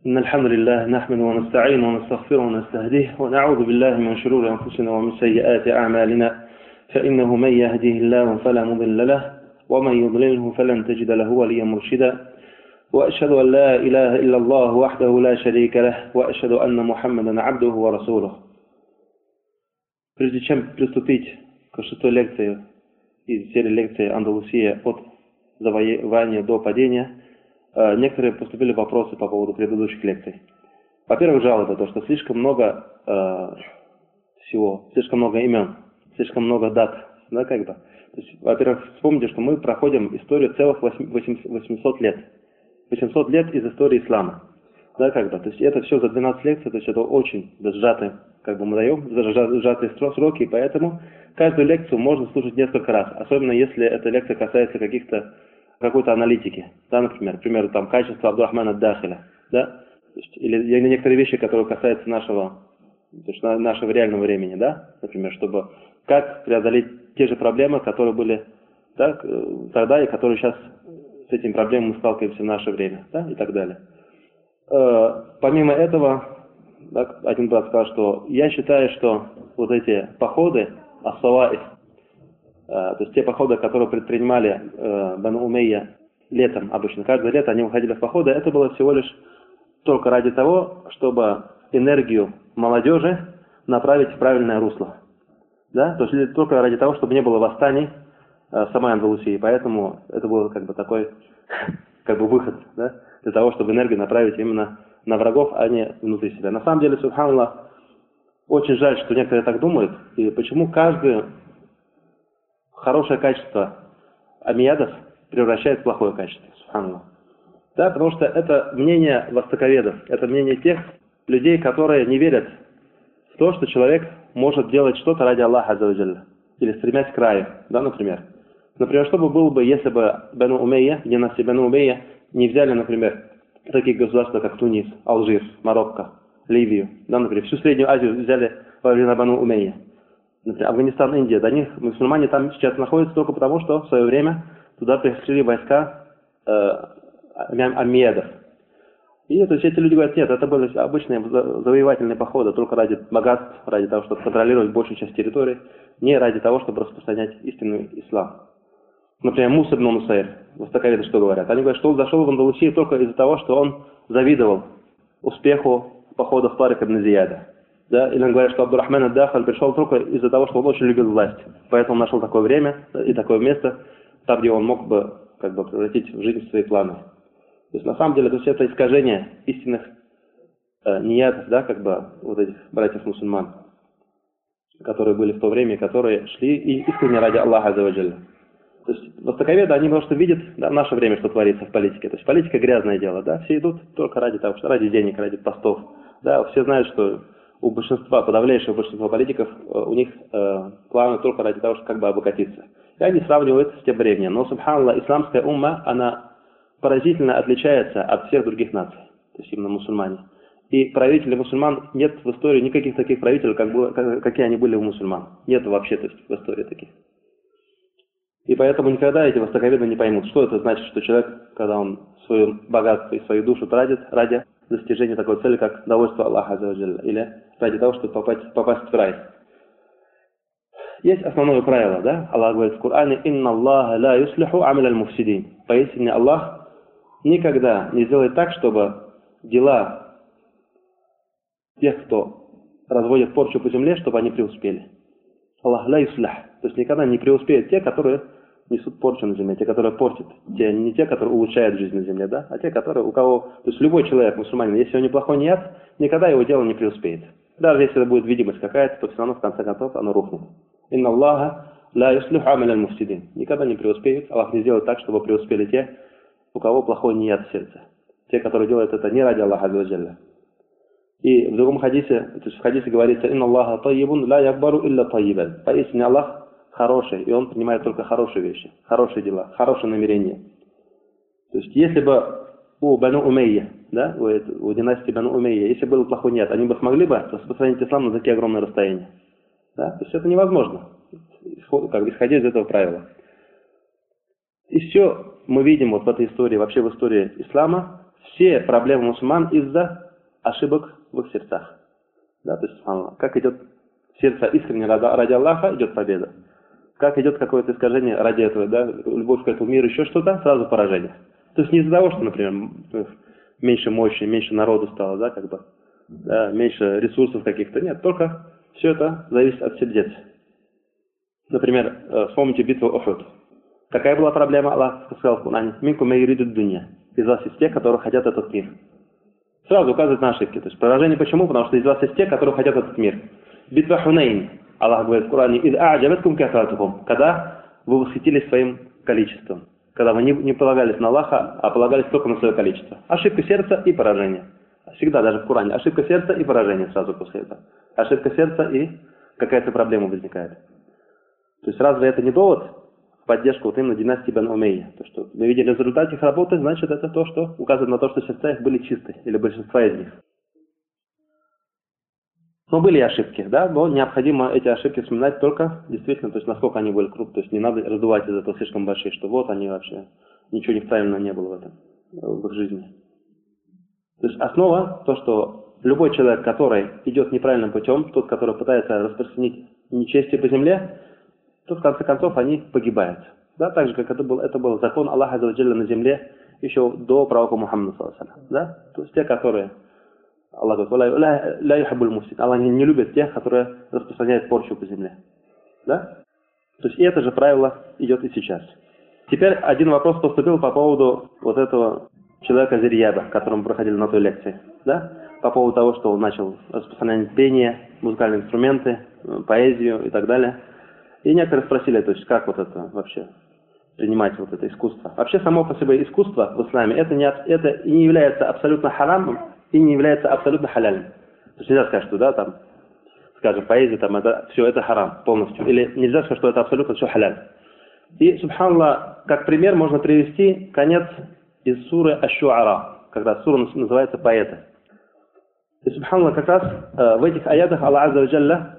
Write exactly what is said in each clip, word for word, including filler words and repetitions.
إن الحمد لله نحمده ونستعينه ونستغفره ونستهديه ونعوذ بالله من شرور أنفسنا ومن سيئات أعمالنا فإنه من يهده الله فلا مضل له ومن يضلله فلن تجد له وليا مرشدا وأشهد أن لا إله إلا الله وحده لا شريك له وأشهد أن محمدا عبده ورسوله. Прежде чем приступить к шестой лекции из серии лекций «Андалусия от завоевания до падения», некоторые поступили вопросы по поводу предыдущих лекций. Во-первых, жалоба, то, что слишком много э, всего, слишком много имен, слишком много дат. Да, как бы. То есть, во-первых, вспомните, что мы проходим историю целых восемьсот лет. восемьсот лет из истории ислама. Да, как бы. То есть это все за двенадцать лекций, то есть это очень сжатые, как бы мы даем, сжатые сроки, и поэтому каждую лекцию можно слушать несколько раз, особенно если эта лекция касается каких-то какой-то аналитики, да, например, к примеру, там, качество Абдурахмана ад-Дахиля, да, то есть, или, или некоторые вещи, которые касаются нашего, то есть, нашего реального времени, да, например, чтобы как преодолеть те же проблемы, которые были, да, тогда и которые сейчас с этими проблемами мы сталкиваемся в наше время, да, и так далее. Э, помимо этого, да, один брат сказал, что я считаю, что вот эти походы, ас-саваиф, то есть те походы, которые предпринимали э, Бану Умейя летом обычно, каждое лето они выходили в походы, это было всего лишь только ради того, чтобы энергию молодежи направить в правильное русло. Да? То есть только ради того, чтобы не было восстаний э, в самой Андалусии. Поэтому это был как бы такой как бы выход, да? Для того, чтобы энергию направить именно на врагов, а не внутри себя. На самом деле, субханаллах, очень жаль, что некоторые так думают. И почему каждый хорошее качество амиядов превращает в плохое качество. Субханаллах. Да, потому что это мнение востоковедов, это мнение тех людей, которые не верят в то, что человек может делать что-то ради Аллаха азза ва джалля, или стремясь к краю, да, например. Например, что бы было бы, если бы Бану Умейя, династия Бану Умейя, не взяли, например, такие государства, как Тунис, Алжир, Марокко, Ливию, да, например, всю Среднюю Азию взяли во время Бану Умейя. Например, Афганистан, Индия, до них мусульмане там сейчас находятся только потому, что в свое время туда пришли войска э, аммиядов. И то есть эти люди говорят, нет, это были обычные завоевательные походы, только ради богатств, ради того, чтобы контролировать большую часть территории, не ради того, чтобы распространять истинный ислам. Например, Муса ибн Нусайр, востоковеды что говорят? Они говорят, что он зашел в Андалусию только из-за того, что он завидовал успеху походов Тарика ибн Зияда. Да? Или он говорит, что Абдурахман ад-Дахиль пришел только из-за того, что он очень любил власть. Поэтому он нашел такое время и такое место, там, где он мог бы, как бы, превратить в жизнь свои планы. То есть на самом деле то есть, это искажение истинных э, ниятов, да, как бы вот этих братьев-мусульман, которые были в то время, которые шли и искренне ради Аллаха азза ва джалля. То есть востоковеды, они просто видят, да, в наше время, что творится в политике. То есть политика грязное дело, да, все идут только ради того, что ради денег, ради постов. Да, все знают, что у большинства, подавляющего большинства политиков, у них э, планы только ради того, чтобы как бы обогатиться. И они сравнивают с тем временем. Но, субханаллах, исламская умма, она поразительно отличается от всех других наций, то есть именно мусульмане. И правители мусульман, нет в истории никаких таких правителей, как было, как, какие они были у мусульман. Нет вообще, то есть, в истории таких. И поэтому никогда эти востоковеды не поймут, что это значит, что человек, когда он свое богатство и свою душу тратит ради достижения такой цели, как довольство Аллаха азза ва джалля, или ради того, чтобы попасть, попасть в рай. Есть основное правило, да? Аллах говорит в Коране: «Инна Аллаха ла юслиху амиль аль-муфсидин». Поистине Аллах никогда не сделает так, чтобы дела тех, кто разводит порчу по земле, чтобы они преуспели. Аллах ла юслих. То есть никогда не преуспеют те, которые несут порчу на земле, те, которые портят, те, не те, которые улучшают жизнь на земле, да, а те, которые, у кого, то есть любой человек, мусульманин, если он неплохой ният, никогда его дело не преуспеет. Даже если это будет видимость какая-то, то все равно в конце концов оно рухнет. Инна Аллаха ла юслиху амиль аль-муфсидин. Никогда не преуспеет, Аллах не сделает так, чтобы преуспели те, у кого плохой ният в сердце. Те, которые делают это не ради Аллаха азза ва джалля. И в другом хадисе, то есть в хадисе говорится: «Инна Аллаха тайибун ла якбару илля тайибан». Поистине Аллах хороший, и Он принимает только хорошие вещи, хорошие дела, хорошие намерения. То есть если бы у Бану Умейя, да, у, у династии Бану Умейя, если был плохой ният, они бы смогли бы распространить ислам на такие огромные расстояния. Да? То есть это невозможно, как бы исходя из этого правила. И все мы видим вот в этой истории, вообще в истории ислама, все проблемы мусульман из-за ошибок в их сердцах. Да, то есть, как идет сердце искренне ради Аллаха, идет победа. Как идет какое-то искажение ради этого, да, любовь к этому миру, еще что-то, сразу поражение. То есть не из-за того, что, например, меньше мощи, меньше народу стало, да, как бы, да, меньше ресурсов каких-то. Нет, только все это зависит от сердец. Например, вспомните битву Ухуд. Какая была проблема? Аллах сказал в Коране: «Минкум ман юриду дунья». Из вас есть те, которые хотят этот мир. Сразу указывает на ошибки. То есть поражение почему? Потому что из вас есть те, которые хотят этот мир. Битва Хунейн. Аллах говорит в Коране: «Ид а'джабаткум кафратукум», когда вы восхитились своим количеством. Когда вы не, не полагались на Аллаха, а полагались только на свое количество. Ошибка сердца и поражение. Всегда, даже в Коране. Ошибка сердца и поражение сразу после этого. Ошибка сердца и какая-то проблема возникает. То есть разве это не довод в поддержку вот именно династии Бен Умейя? То, что мы видели в результате их работы, значит это то, что указывает на то, что сердца их были чисты, или большинство из них. Но были ошибки, да, но необходимо эти ошибки вспоминать только действительно, то есть насколько они были крупные, то есть не надо раздувать из этого слишком большие, что вот они вообще, ничего неправильного не было в этом, в их жизни. То есть основа, то, что любой человек, который идет неправильным путем, тот, который пытается распространить нечестие по земле, то в конце концов они погибают. Да, так же, как это был, это был закон Аллаха Азза ва Джалля на земле еще до пророка Мухаммада, саллаллаху алейхи ва саллям. Да? То есть те, которые Аллах говорит: «Ля юхиббуль муфсид». Аллах не любит тех, которые распространяют порчу по земле. Да? То есть и это же правило идет и сейчас. Теперь один вопрос поступил по поводу вот этого человека Зирьяба, которому проходили на той лекции. Да? По поводу того, что он начал распространять пение, музыкальные инструменты, поэзию и так далее. И некоторые спросили, то есть как вот это вообще принимать вот это искусство. Вообще само по себе искусство в исламе это не, это не является абсолютно харамом и не является абсолютно халяльным. То есть нельзя сказать, что да, там, скажем, поэзия, там, это, все это харам полностью. Или нельзя сказать, что это абсолютно все халяль. И, субханаллах, как пример можно привести конец из суры Аш-Шу'ара, когда сура называется «Поэты». И, субханаллах, как раз э, в этих аятах Аллах Азза ва Джалля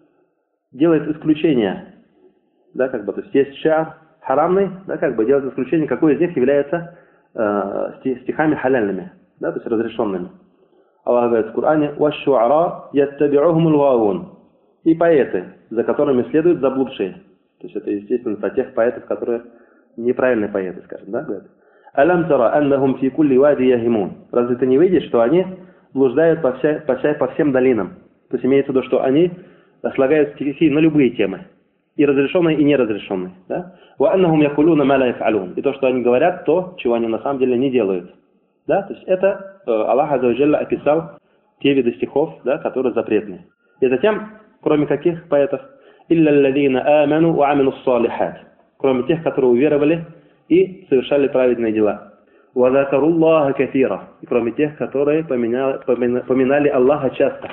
делает исключение, да, как бы, то есть есть шар харамный, да, как бы делает исключение, какой из них является э, стихами халяльными, да, то есть разрешенными. Аллах говорит в Коране: «Ваш-шу'ара яттаби'ухумул гаавун». И поэты, за которыми следуют заблудшие. То есть это, естественно, про тех поэтов, которые неправильные поэты, скажем, да, говорят. «Алям тара аннахум фи кулли вади яхимун». Разве ты не видишь, что они блуждают по, вся, по, вся, по всем долинам? То есть имеется в виду, что они слагают стихи на любые темы. И разрешенные, и неразрешенные. Да? «Вааннахум якулуна ма ла яф'алун». И то, что они говорят, то, чего они на самом деле не делают. Да? То есть это э, Аллах Азза ва Джалля описал те виды стихов, да, которые запретны. И затем, кроме каких поэтов? «Илля алладина аману ва амилу ссалихат». Кроме тех, которые уверовали и совершали праведные дела. «Ва закаруллаха кафира». И кроме тех, которые поминали, поминали Аллаха часто.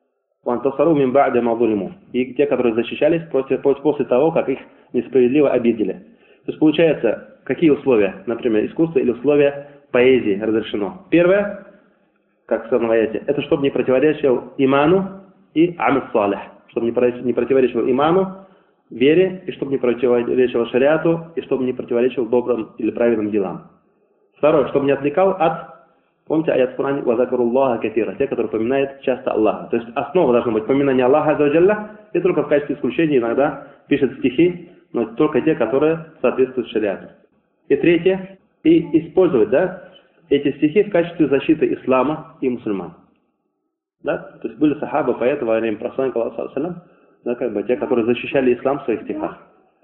И те, которые защищались против, после того, как их несправедливо обидели. То есть получается, какие условия, например, искусство или условия поэзии разрешено? Первое, как сказано в аяте, это чтобы не противоречил иману и амил салих. Чтобы не противоречил иману, вере, и чтобы не противоречил шариату, и чтобы не противоречил добрым или праведным делам. Второе, чтобы не отвлекал от... Помните аят в Коране: «Вазакаруллаха кафира», те, которые поминают часто Аллаха. То есть основа должна быть поминание Аллаха Азза ва Джалля, и только в качестве исключения иногда пишет стихи, но только те, которые соответствуют шариату. И третье, и использовать, да, эти стихи в качестве защиты ислама и мусульман. Да? То есть были сахабы, поэты во время посланника Аллаха, да, как бы те, которые защищали ислам в своих стихах.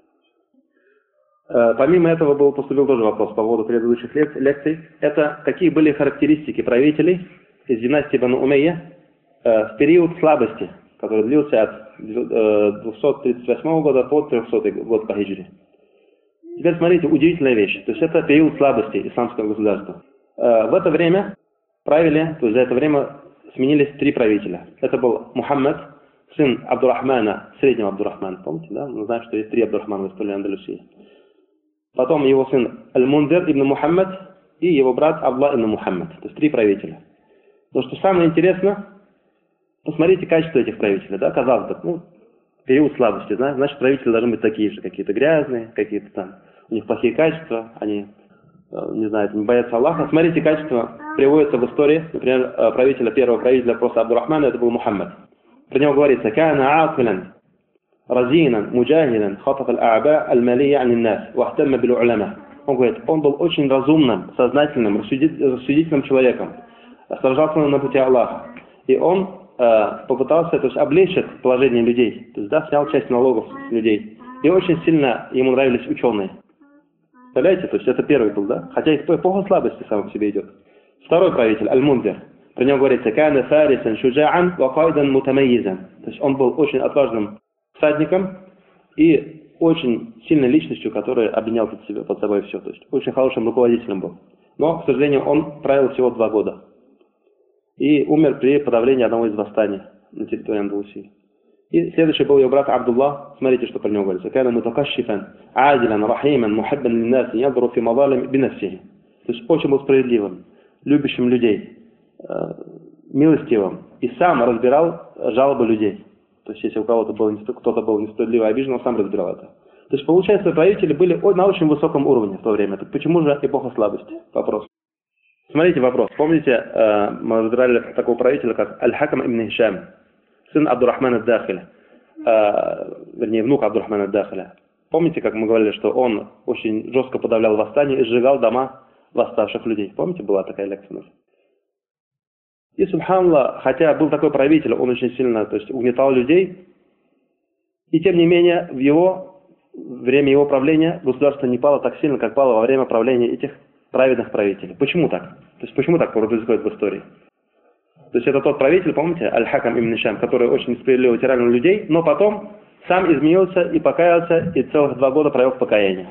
Помимо этого был поступил тоже вопрос по поводу предыдущих лекций. Это какие были характеристики правителей из династии Бану Умейя э, в период слабости, который длился от двухсот тридцать восьмого года по трехсотый год по хиджре. Теперь смотрите, удивительная вещь. То есть это период слабости исламского государства. Э, в это время правили, то есть за это время сменились три правителя. Это был Мухаммад, сын Абдурахмана, среднего Абдурахмана, помните, да? Мы знаем, что есть три Абдурахмана в истории Андалусии. Потом его сын Аль-Мундир ибн Мухаммад и его брат Абдулла ибн Мухаммад. То есть три правителя. Но что самое интересное, посмотрите качество этих правителей. Да? Казалось бы, ну, период слабости, да? Значит, правители должны быть такие же, какие-то грязные, какие-то там, у них плохие качества, они не знаю, не боятся Аллаха. Смотрите, качество приводится в истории, например, правителя, первого правителя просто Абдурахмана, это был Мухаммад. Про него говорится: «Кана аакилан, разинан, муджахидан, хатаф аль-а'ба аль-малия ан-нас, вахтамма бил-уляма». Он говорит, он был очень разумным, сознательным, рассудительным человеком, сражался на пути Аллаха. И он э, попытался, то есть, облегчить положение людей, то есть, да, снял часть налогов с людей. И очень сильно ему нравились ученые. Представляете, то есть это первый был, да? Хотя и эпоха слабости сам по себе идет. Второй правитель, Аль-Мунзир. Про него говорится: «Кана фарисан шуджа'ан ва кайдан мутамайизан». То есть он был очень отважным всадником и очень сильной личностью, которая объединял под, себе, под собой все. То есть очень хорошим руководителем был. Но, к сожалению, он правил всего два года. И умер при подавлении одного из восстаний на территории Андалусии. И следующий был его брат Абдуллах. Смотрите, что про него говорится. «Кана мутакашшифан, адилян, рахиман, мухаббан линнаси, ядуру фи мазалим бинафсихи». То есть очень был справедливым, любящим людей, милостивым. И сам разбирал жалобы людей. То есть если у кого-то был, кто-то был несправедливо обижен, он сам разбирал это. То есть получается, правители были на очень высоком уровне в то время. Так почему же эпоха слабости? Вопрос. Смотрите вопрос. Помните, мы разбирали такого правителя, как Аль-Хакам ибн Хишам, сын Абдурахмана ад-Дахиля, вернее, внук Абдурахмана ад-Дахиля. Помните, как мы говорили, что он очень жестко подавлял восстание и сжигал дома восставших людей? Помните, была такая лекция у нас? И, субханаллах, хотя был такой правитель, он очень сильно, то есть, угнетал людей, и тем не менее, в его время его правления государство не пало так сильно, как пало во время правления этих праведных правителей. Почему так? То есть, почему так происходит в истории? То есть, это тот правитель, помните, Аль-Хакам ибн Хишам, который очень несправедливо тиранил людей, но потом сам изменился и покаялся, и целых два года провел в покаянии.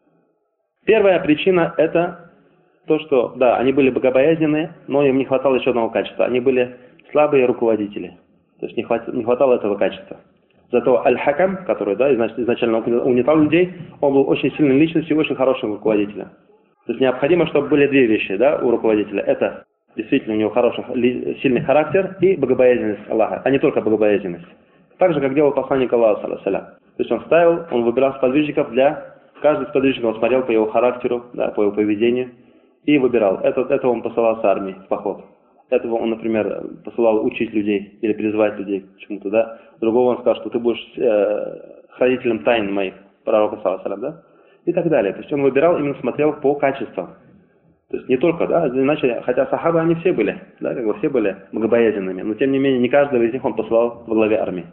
Первая причина – это то, что, да, они были богобоязненные, но им не хватало еще одного качества. Они были слабые руководители. То есть не хватало, не хватало этого качества. Зато Аль-Хакам, который, да, изначально угнетал людей, он был очень сильной личностью и очень хорошим руководителем. То есть необходимо, чтобы были две вещи, да, у руководителя. Это действительно у него хороший, сильный характер и богобоязненность Аллаха, а не только богобоязненность. Так же, как делал посланник Аллаха, саллаллаху алейхи ва саллям. То есть он ставил, он выбирал сподвижников для... Каждый сподвижник он смотрел по его характеру, да, по его поведению и выбирал. Это, этого он посылал с армией в поход. Этого он, например, посылал учить людей или призывать людей к чему-то, да. Другого он сказал, что ты будешь э, хранителем тайн моих, пророка, саллаллаху алейхи ва саллям, да. И так далее. То есть он выбирал, именно смотрел по качествам. То есть не только, да, иначе, хотя сахабы они все были, да, как бы все были богобоязненными, но тем не менее не каждого из них он посылал во главе армии.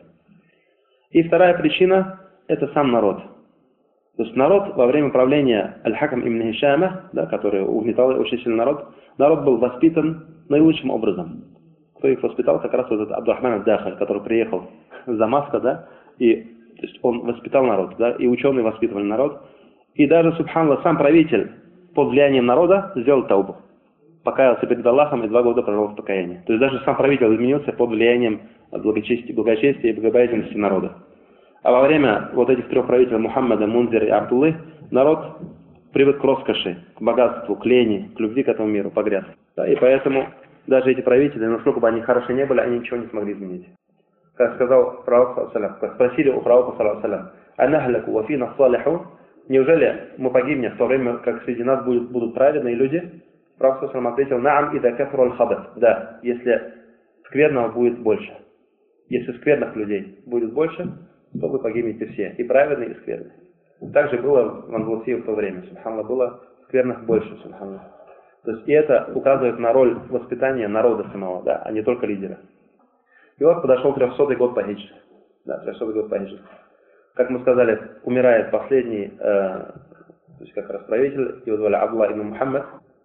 И вторая причина – это сам народ. То есть народ во время правления Аль-Хакам ибн Хишама, да, который угнетал очень сильный народ, народ был воспитан наилучшим образом. Кто их воспитал? Как раз вот этот Абдурахман ад-Дахиль, который приехал с Дамаска, да, и то есть он воспитал народ, да, и ученые воспитывали народ. И даже, субханаллах, сам правитель под влиянием народа сделал таубу. Покаялся перед Аллахом и два года провел в покаянии. То есть даже сам правитель изменился под влиянием благочестия, благочестия и богобоязненности народа. А во время вот этих трех правителей Мухаммада, Мунзира и Абдуллы народ привык к роскоши, к богатству, к лени, к любви к этому миру, погряз. Да, и поэтому даже эти правители, насколько бы они хороши не были, они ничего не смогли изменить. Как сказал пророк, как спросили у пророка, «Анахляку вафина салиху», неужели мы погибнем в то время, как среди нас будут, будут праведные люди? Пророк ответил: «Наам ида кафру аль-хабат». Да, если скверного будет больше. Если скверных людей будет больше, то вы погибнете все, и праведные, и скверные. Так же было в Андалусии в то время. Субханаллах, было скверных больше, субханаллах. То есть и это указывает на роль воспитания народа самого, да, а не только лидера. И вот подошел трехсотый год по хиджре. Да, трехсотый год по хиджре. Как мы сказали, умирает последний, э, то есть как раз правитель, его звали Абдуллах ибн Мухаммад.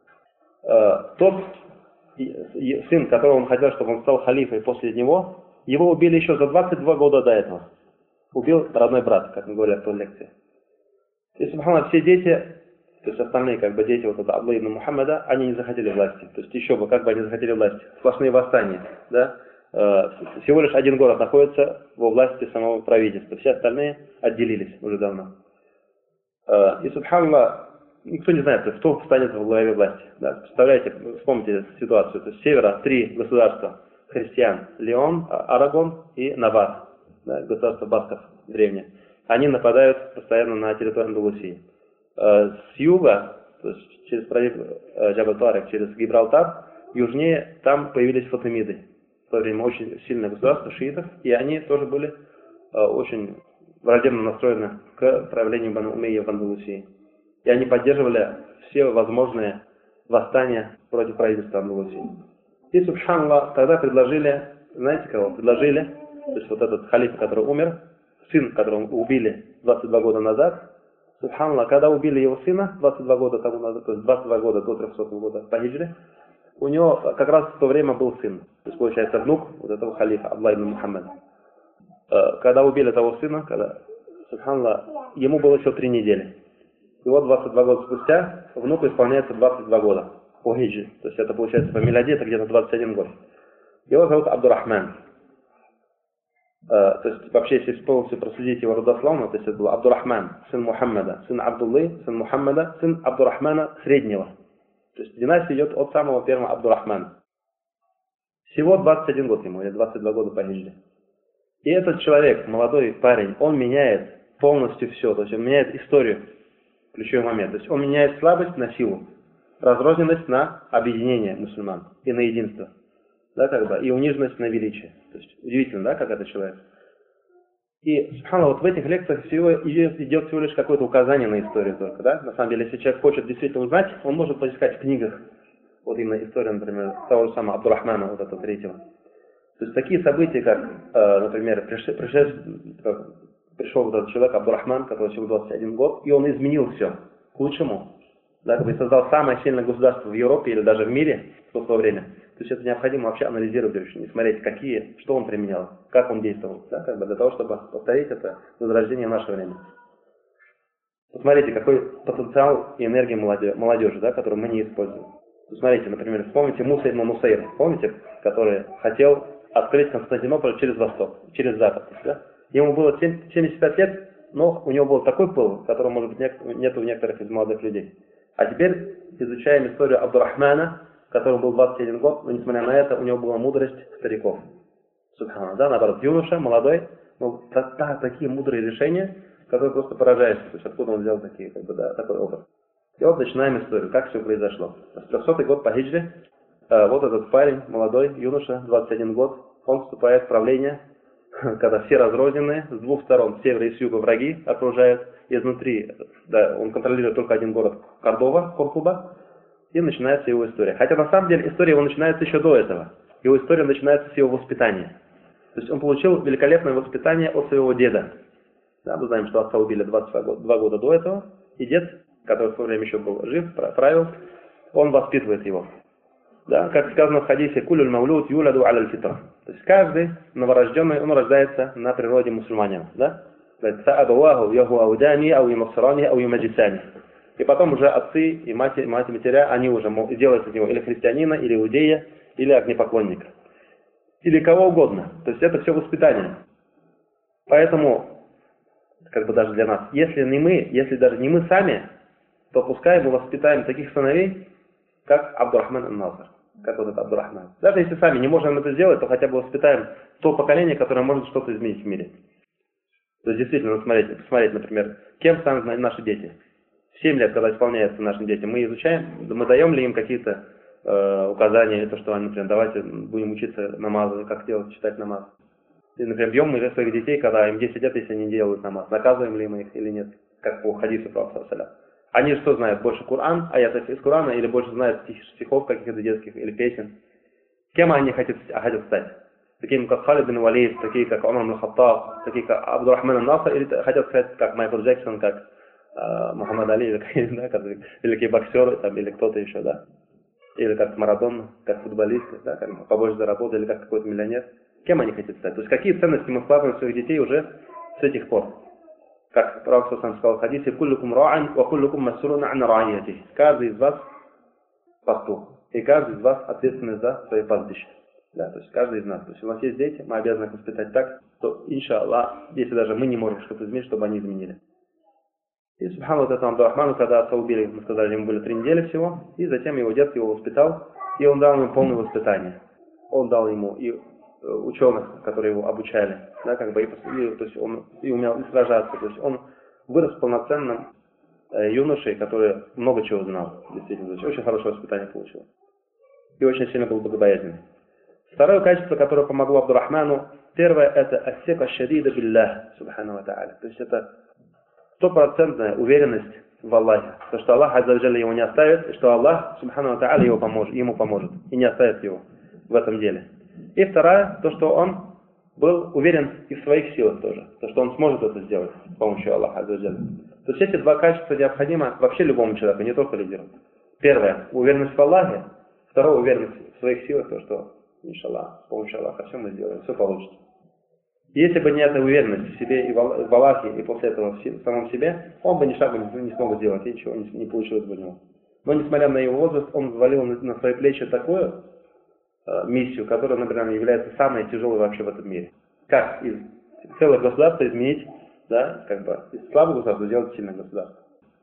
Э, тот сын, которого он хотел, чтобы он стал халифой после него, его убили еще за двадцать два года до этого. Убил родной брат, как мы говорили в той лекции. И, субханаллах, все дети, то есть остальные как бы дети вот этого Абдуллаха ибн Мухаммада, они не захотели власти. То есть еще бы, как бы они захотели власти. Сплошные восстания, да. Всего лишь один город находится во власти самого правительства. Все остальные отделились уже давно. И, субханаллах, никто не знает, кто станет во главе власти. Да? Представляете, вспомните ситуацию. То есть с севера три государства христиан. Леон, Арагон и Навар. Да, государство басков древнее. Они нападают постоянно на территорию Андалусии. С юга, то есть через пролив э, Джабаль Тарик, через Гибралтар, южнее, там появились фатимиды. В то время очень сильное государство шиитов, и они тоже были э, очень враждебно настроены к правлению Бану Умейя в Андалусии. И они поддерживали все возможные восстания против правительства Андалусии. И, субханаллах, тогда предложили, знаете кого? Предложили, то есть вот этот халиф, который умер, сын, которого убили двадцать два года назад, субханаллах, когда убили его сына двадцать два года тому назад, то есть двадцать два года до трехсотого года по хиджре, у него как раз в то время был сын, то есть получается внук вот этого халифа Абдулла ибн Мухаммада. Когда убили того сына, когда, субханаллах, ему было еще три недели. И вот двадцать два года спустя внуку исполняется двадцать два года по хиджре, то есть это получается по миладе, это где-то двадцать один год. Его зовут Абдурахман. Uh, то есть вообще, если полностью проследить его родословно, то есть это был Абдурахман, сын Мухаммада, сын Абдуллы, сын Мухаммада, сын Абдурахмана среднего. То есть династия идет от самого первого Абдурахмана. Всего двадцать один год ему, или двадцать два года по хиджре. И этот человек, молодой парень, он меняет полностью все, то есть он меняет историю, ключевой момент. То есть он меняет слабость на силу, разрозненность на объединение мусульман и на единство. Да, как бы, и униженность на величие. То есть удивительно, да, как это человек. И, субханаллах, вот в этих лекциях всего идет, идет всего лишь какое-то указание на историю только, да. На самом деле, если человек хочет действительно узнать, он может поискать в книгах. Вот именно история, например, того же самого Абдурахмана, вот этого третьего. То есть такие события, как, э, например, пришел, пришел, пришел вот этот человек Абдурахман, который всего двадцать один год, и он изменил все к лучшему. Да, как бы создал самое сильное государство в Европе или даже в мире в то время. То есть это необходимо вообще анализировать очень, смотреть, какие, что он применял, как он действовал, да, как бы для того, чтобы повторить это возрождение в наше время. Посмотрите, какой потенциал и энергия молодежи, молодежи, да, которую мы не используем. Посмотрите, например, вспомните Муса ибн Нусайр, помните, который хотел открыть Константинополь через восток, через запад. Да? Ему было семьдесят пять лет, но у него был такой пыл, которого, может быть, нет у некоторых из молодых людей. А теперь изучаем историю Абдурахмана, которому был двадцать один год, но несмотря на это, у него была мудрость стариков. Субхана, да, наоборот, юноша, молодой, но та, та, такие мудрые решения, которые просто поражаешься, то есть откуда он взял такие, как бы, да, такой опыт. И вот начинаем историю, как все произошло. трехсотый год по хиджре, э, вот этот парень, молодой, юноша, двадцать один год, он вступает в правление, когда все разрозненные, с двух сторон, с севера и с юга враги окружают, изнутри, да, он контролирует только один город, Кордова, Коркуба, и начинается его история. Хотя на самом деле история его начинается еще до этого. Его история начинается с его воспитания. То есть он получил великолепное воспитание от своего деда. Да, мы знаем, что отца убили двадцать два года до этого, и дед, который в то время еще был жив, правил, он воспитывает его. Да, как сказано в хадисе, «Кулюль маулюд юладу аляль фитра». То есть каждый новорожденный, он рождается на природе мусульманина. Да? И потом уже отцы и мать, мать и матеря, они уже делают из него или христианина, или иудея, или огнепоклонника. Или кого угодно. То есть это все воспитание. Поэтому, как бы даже для нас, если не мы, если даже не мы сами, то пускай мы воспитаем таких сыновей, как Абдурахман ан-Наср, как вот этот Абдурахман. Даже если сами не можем это сделать, то хотя бы воспитаем то поколение, которое может что-то изменить в мире. То есть действительно, посмотреть, посмотреть, например, кем станут наши дети. В семь лет, когда исполняются нашим детям, мы изучаем, мы даем ли им какие-то э, указания, или то, что они, например, давайте будем учиться намазу, как делать, читать намаз. Или, например, бьем мы своих детей, когда им десять лет, если они не делают намаз, наказываем ли мы их или нет, как по хадису Пророка. Они что знают? Больше Коран, аятов из Корана, или больше знают стихов каких-то детских, или песен? Кем они хотят, хотят стать? Такими как Халид бин Валид, такие как Умар ибн Хаттаб, такие как Абдурахман ан-Наср, или хотят сказать, как Майкл Джексон, как э, Мухаммад Али, или, да, как, или какие боксеры, там, или кто-то еще, да. Или как Марадон, как футболист, да, как побольше заработать, или как какой-то миллионер. Кем они хотят стать? То есть какие ценности мы вкладываем в своих детей уже с этих пор? Как Пророк сам сказал в хадисе, «Куллукум ра'ан, ва куллукум мас'улун ан ра'иятих». Каждый из вас пастух, и каждый из вас ответственный за свои пастбища. Да, то есть каждый из нас. То есть у нас есть дети, мы обязаны их воспитать так, что, иншаллах, если даже мы не можем что-то изменить, чтобы они изменили. И, субхану, вот этому Абдурахману, когда отца убили, мы сказали, ему были три недели всего, и затем его дед его воспитал, и он дал ему полное воспитание. Он дал ему и ученых, которые его обучали, да, как бы, и, и, то есть он и умел и сражаться, то есть он вырос полноценным юношей, который много чего знал. Действительно, очень хорошее воспитание получил. И очень сильно был богобоязненный. Второе качество, которое помогло Абдурахману, первое это ассика шадида биллах, субхану ва тааля. То есть это стопроцентная уверенность в Аллахе. То, что Аллах аззаваджалля его не оставит, и что Аллах, субхану ва тааля, его поможет, ему поможет. И не оставит его в этом деле. И второе, то, что он был уверен и в своих силах тоже. То, что он сможет это сделать с помощью Аллаха аззаваджалля. То есть эти два качества необходимы вообще любому человеку, не только лидеру. Первое, уверенность в Аллахе. Второе, уверенность в своих силах, то, что, иншаллах, с помощью Аллаха все мы сделаем, все получится. Если бы не эта уверенность в себе и в Аллахе, и после этого в самом себе, он бы ни шага не смог сделать, и ничего не получилось бы у него. Но несмотря на его возраст, он взвалил на свои плечи такую э, миссию, которая, например, является самой тяжелой вообще в этом мире. Как из целого государства изменить, да, как бы из слабого государства сделать сильное государство.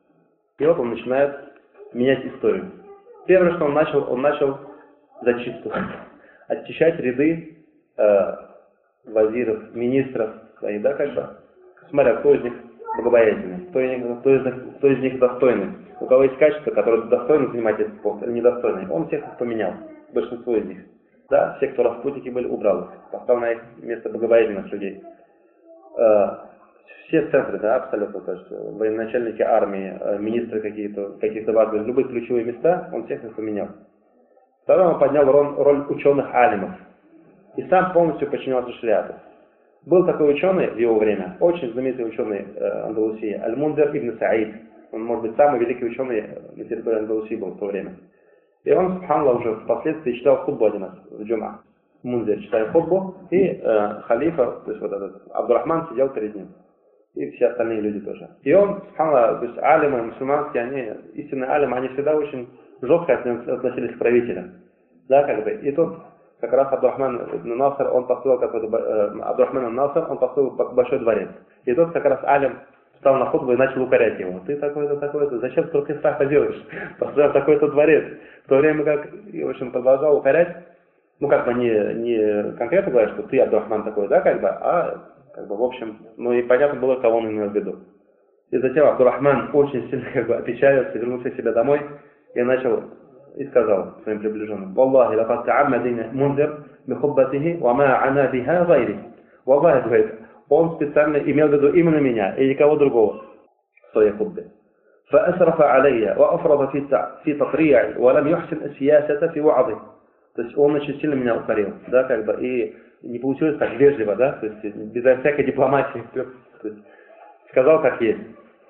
И вот он начинает менять историю. Первое, что он начал, он начал зачистку. Очищать ряды э, вазиров, министров своих, да, как бы, смотря, кто из них богобоязненный, кто из них, кто из них, кто из них достойный. У кого есть качества, которые достойны занимать этот пост, или недостойный, он всех их поменял, большинство из них. Да, все, кто распутники были, убрал их, поставил на их место богобоязненных людей. Э, все центры, да, абсолютно, то есть военачальники армии, э, министры какие-то, каких-то важных, любые ключевые места, он всех их поменял. Второй, он поднял роль, роль ученых-алимов. И сам полностью подчинялся шариату. Был такой ученый в его время, очень знаменитый ученый э, Андалусии, Аль-Мундир ибн Саид. Он, может быть, самый великий ученый на территории Андалусии был в то время. И он, субханаллах, уже впоследствии читал хутбу один раз в джума. Мундир читает хутбу, и э, халифа, то есть вот этот Абдурахман сидел перед ним. И все остальные люди тоже. И он, субханаллах, то есть алимы, мусульманские, они, истинные алимы, они всегда очень жестко относились к правителям. Да, как бы. И тут как раз Абдурахман ибн Наср, он построил какой-то, э, Абдурахман ибн Наср, он построил большой дворец. И тут как раз алим встал на хутбу и начал укорять его. Ты такой-то, такой-то, зачем ты только страха делаешь? Построил такой-то дворец. В то время как, и, в общем, продолжал укорять, ну как бы не, не конкретно говоря, что ты Абдурахман такой, да, как бы, а как бы в общем, ну и понятно было, кого он имел в виду. И затем Абдурахман очень сильно как бы опечалился, вернулся к себе домой и начал, и сказал своим приближенным: «Валлахи, лакад та'аммадина Мундир бихуббатихи, ва ма ана биха гайри». Валлахи, говорит, он специально имел в виду именно меня и никого другого в своей хуббе. فأسرف علي وأفرط في في تطريعي ولم يحسن السياسة في وعظي. То есть он очень сильно меня укорил, да, как бы, и не получилось так вежливо, да, то есть безо всякой дипломатии, то есть, сказал как есть.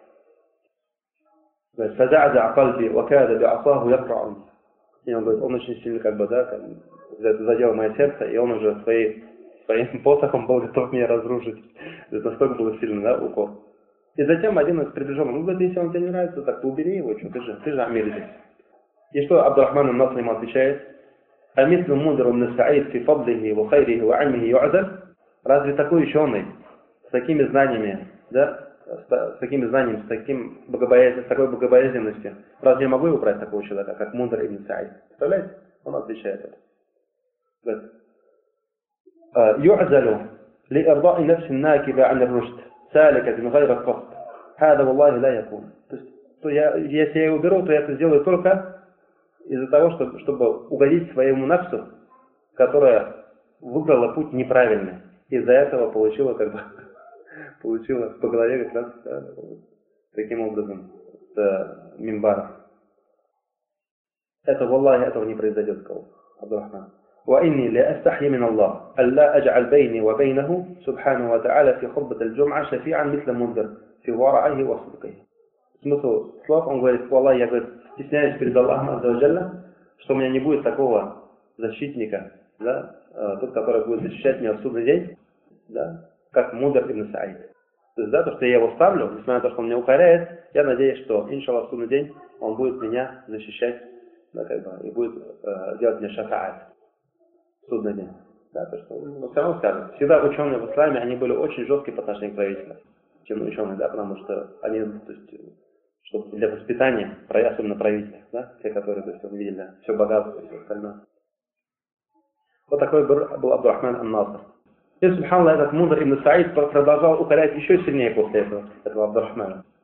فزعزع قلبي وكاد بعصاه يقطعني. И он говорит, он очень сильно как бы, да, как, задел мое сердце, и он уже своей, своим посохом был готов меня разрушить. Это настолько было сильно, да, укор. И затем один из приближенных, ну, говорит, если он тебе не нравится, так убери его, что, ты же, ты же амир здесь. И что Абдурахман ибн Наср ему отвечает? «Амитл мундир ибн Саид фи фадлихи ва хайрихи ва альмихи ю'азаль». Разве такой ученый с такими знаниями, да, с, с такими знаниями, с, таким богобояз... с такой богобоязненностью, разве я могу его брать такого человека, как Мундир ибн Саид? Представляете? Он отвечает это. «Ю'азалю ли ирда'i нафси накиба ан ар-рушд, салика бин гайра каст, хада валлахи ла якун». То есть, то я, если я его беру, то я это сделаю только из-за того, чтобы, чтобы угодить своему нафсу, которая выбрала путь неправильный. Из-за этого получила, как бы, получила по голове как раз да, таким образом с мимбара. Это, валлахи, этого не произойдет, сказал Абдурахман. وإني لأستحي من الله ألا أجعل بيني وبينه سبحانه وتعالى في خطبة الجمعة شفيعا مثل منذر في ورعه وصدقه. Смысл слов, он говорит, валлахи, я говорит, стесняюсь перед Аллахом аззаваджалля, что у меня не будет такого защитника, да, тот, который будет защищать меня в судный день, да, как Мундир ибн Саид. То есть, да, то, что я его ставлю, несмотря на то, что он меня укоряет, я надеюсь, что, иншаллах, в судный день он будет меня защищать, да, как бы, и будет э, делать мне шафаат в судный день. Да, то, что, но все равно скажем, всегда ученые в исламе, они были очень жесткие по отношению к правителям, чем ученые, да, потому что они, то есть, чтобы для воспитания, особенно правителей, да, те, которые, то есть, он видели, да, все богатство и все остальное. Вот такой был Абдурахман ан-Наср. И, субханаллах, этот Мундир ибн Саид продолжал укорять еще сильнее после этого, этого Абдурахмана.